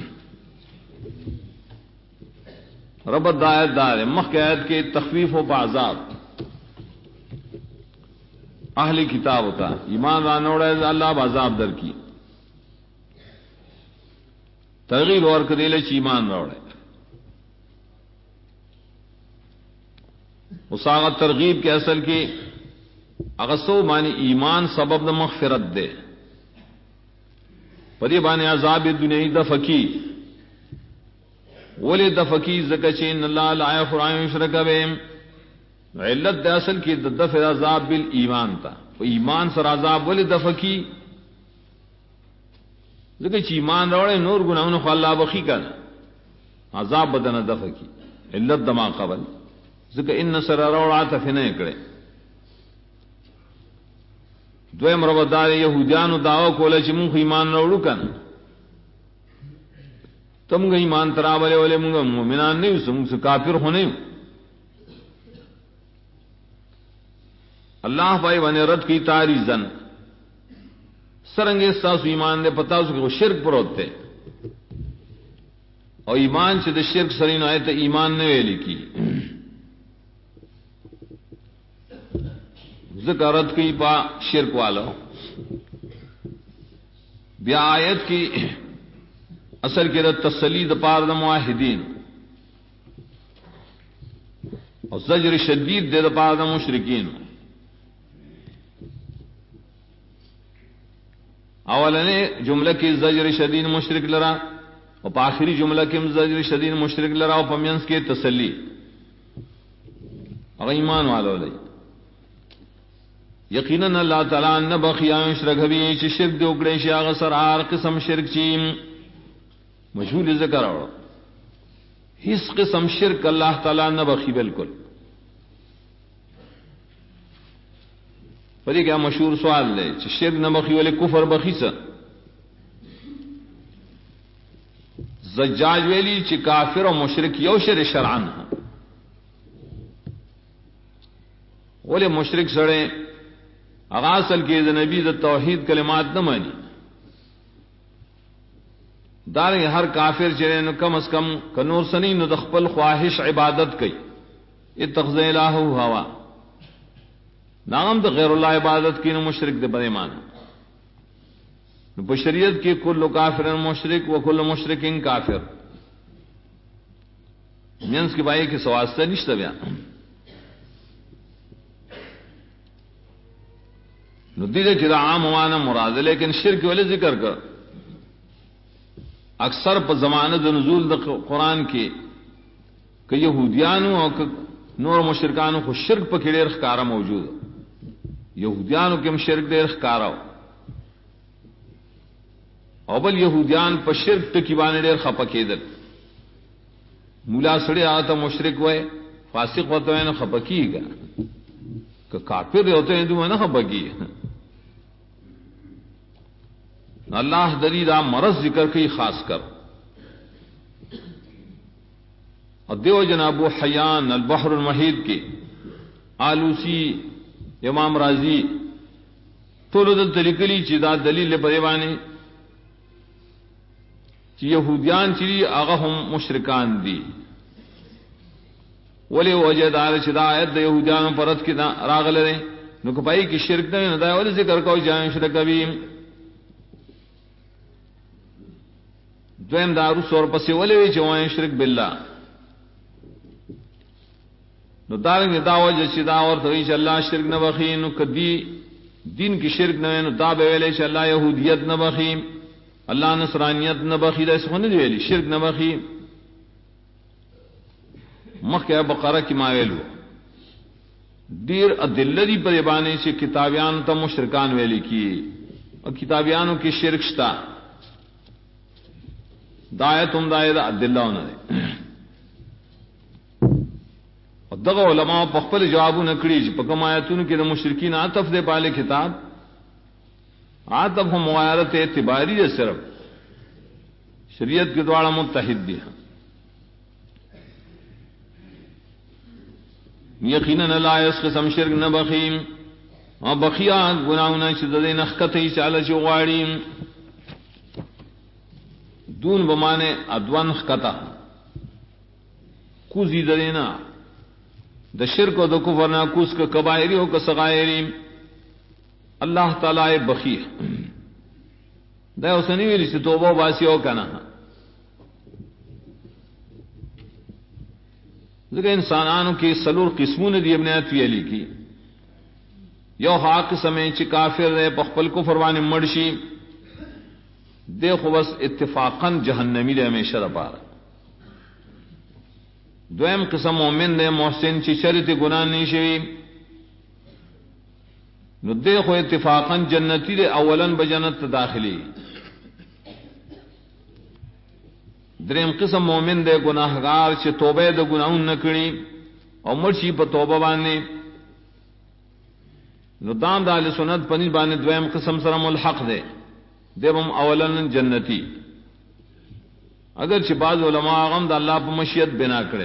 رب دایت دار مخیات کے تخفیف و بعذاب اہلی کتاب ہوتا ایمان رانوڑا ہے اللہ بعذاب در کی ترغیب اور کدیلے ایمان روڑے اساغت ترغیب کے اصل کی اغسو معنی ایمان سبب دا مغفرت دے پدی بانی عذاب دنیا دفکی ولی دفکی زکچین اللہ لا یغفر ان یشرک به علت دا اصل کی دفع عذاب بالایمان تا و ایمان سر عذاب ولی دفکی زکچ ایمان روڑے نور گناہوں خو اللہ بخی کن عذاب بدن دفکی علت دما قبل ذکر ان سر روڑا تفنے کرے دویم ربدار یہودیانو دعوی کولا چی منخ ایمان روڑو کن تم گا ایمان ترابلے والے منگا مومنان نہیں ہو منگ سے کافر ہونے ہو اللہ پائی بنے رد کی تاریزن سرنگے ساسو ایمان دے پتا اس کو شرک پر ہوتے اور ایمان سے دے شرک سرین آئے تو ایمان نے ویلی کی ذکر رد کی پا شرک والا بیا آیت کی اثر کی رد تسلید پار دا معاہدین اور زجر شدید دے دا پار دا مشرکین اولنے جملہ کی زجر شدید مشرک لرا اور آخری جملہ کی زجر شدید مشرک لرا اور پمینس کے تسلی اور ایمان والو لئی یقیناً اللہ تعالیٰ نہ بخیاں شرک بھی چی شرک دے اکڑے شیاغ سر آر قسم شرک چیم مجھول ذکر آڑا اس قسم شرک اللہ تعالیٰ نہ بخی بالکل پر یہ کیا مشہور سوال لے چی شرک نہ بخی والے کفر بخی سا زجاج ویلی چی کافر و مشرک یو شر شرعان والے مشرک سڑے اغاصل کے نبی دا توحید کلمات نہ مانی داریں ہر کافر چرے نو کم از کم کنور سنی نو دخپل خواہش عبادت کئی اتخذ الہ ہوا نام دا غیر اللہ عبادت کی نو مشرک دے بڑے مانا بشریت کی کل کافر مشرک و کل مشرک کافر مینس کی بائی کی سواسطہ نشتہ بیان ندیدے چرا عام موانا مراد لیکن شرک والے ذکر کر اکثر پا زمانہ نزول دا قرآن کی کہ یہودیانو اور نور مشرکانو کو شرک پا کڑیر خکارا موجود یہودیانو کم شرک دیر خکارا او بل یہودیان پا شرک تکیبانے دیر خپا کیدل مولا سڑی آتا مشرک ہوئے فاسق ہوتا ہے نا خپا کی گا کہ کافر ہوتے ہیں تو میں نا خپا کی اللہ دلیدہ مرض ذکر کی خاص کر اور دیو جناب حیان البحر المحیط کے آلوسی امام راضی تو تلکلی چیدہ دلیل پریوانی چی یہودیان چلی اغہم مشرکان دی ولی وجہ دار چدا آیت دا یہودیان پرد کی راغل رہے نکپائی کی شرک دا ندائی ولی ذکر کو جائیں شرک ابیم دویم دارو سور پسی ولی وی چوائیں شرک باللہ نو دارنگ داو جسی داور تویش اللہ شرک نبخی نو کدی دین کی شرک نوے نو دا بیویلے چا اللہ یہودیت نبخی اللہ نصرانیت نبخی دا اس خونی دیویلی شرک نبخی مخیا بقرہ کی ماویلو دیر ادلری پر یبانے سے کتابیان تا مشرکان ویلی کی اور کتابیانوں کی شرک شتا دایتم دایت ادلہ ہونا دے اور دغا علماء پخپل جوابو نکڑی جی پکم آیتون کی دا مشرکین عطف دے پالے کتاب عطف ہم مغایرت اعتباری دے صرف شریعت کے دوارا متحد دی ہیں یقیناً اللہ اس قسم شرک نہ بخیم اور بخیا گناہنا شدد نخکتی چالا چغاڑیم دون بمانے ادوان خکتا کوزی دینا دا شرک و دا کفرنا کوز کا کبائری ہو کا صغائری اللہ تعالی بخی دا اسنی ویلی سے توبہ باسی ہو کنا لیکن انسانانوں کی سلور قسموں نے دی ابن عطوی علی کی یو حاق سمے چی کافر رہے پخپل کفر وانے مرشی دیکھو بس اتفاقاً جہنمی دے ہمیشہ رپا رہا دویم قسم مومن دے محسن چی شرط گناہ نہیں شوی نو دیکھو اتفاقاً جنتی دے اولاً بجنت داخلی دریم قسم مومن دے گناہگار چی توبہ دے گناہون نکڑی اور مرشی پا توبہ بانے نو دام دا اہل سنت پنی بانے دویم قسم سرم الحق دے دیبم اولاً جنتی اگر چی بعض علماء غم دا اللہ پا مشیت بنا کرے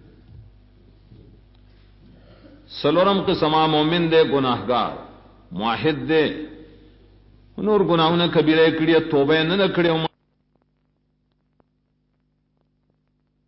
سلورم قسم مومن دے گناہگار معاہد دے نور گناہوں نے کبیرہ کڑی توبہ نہ کڑے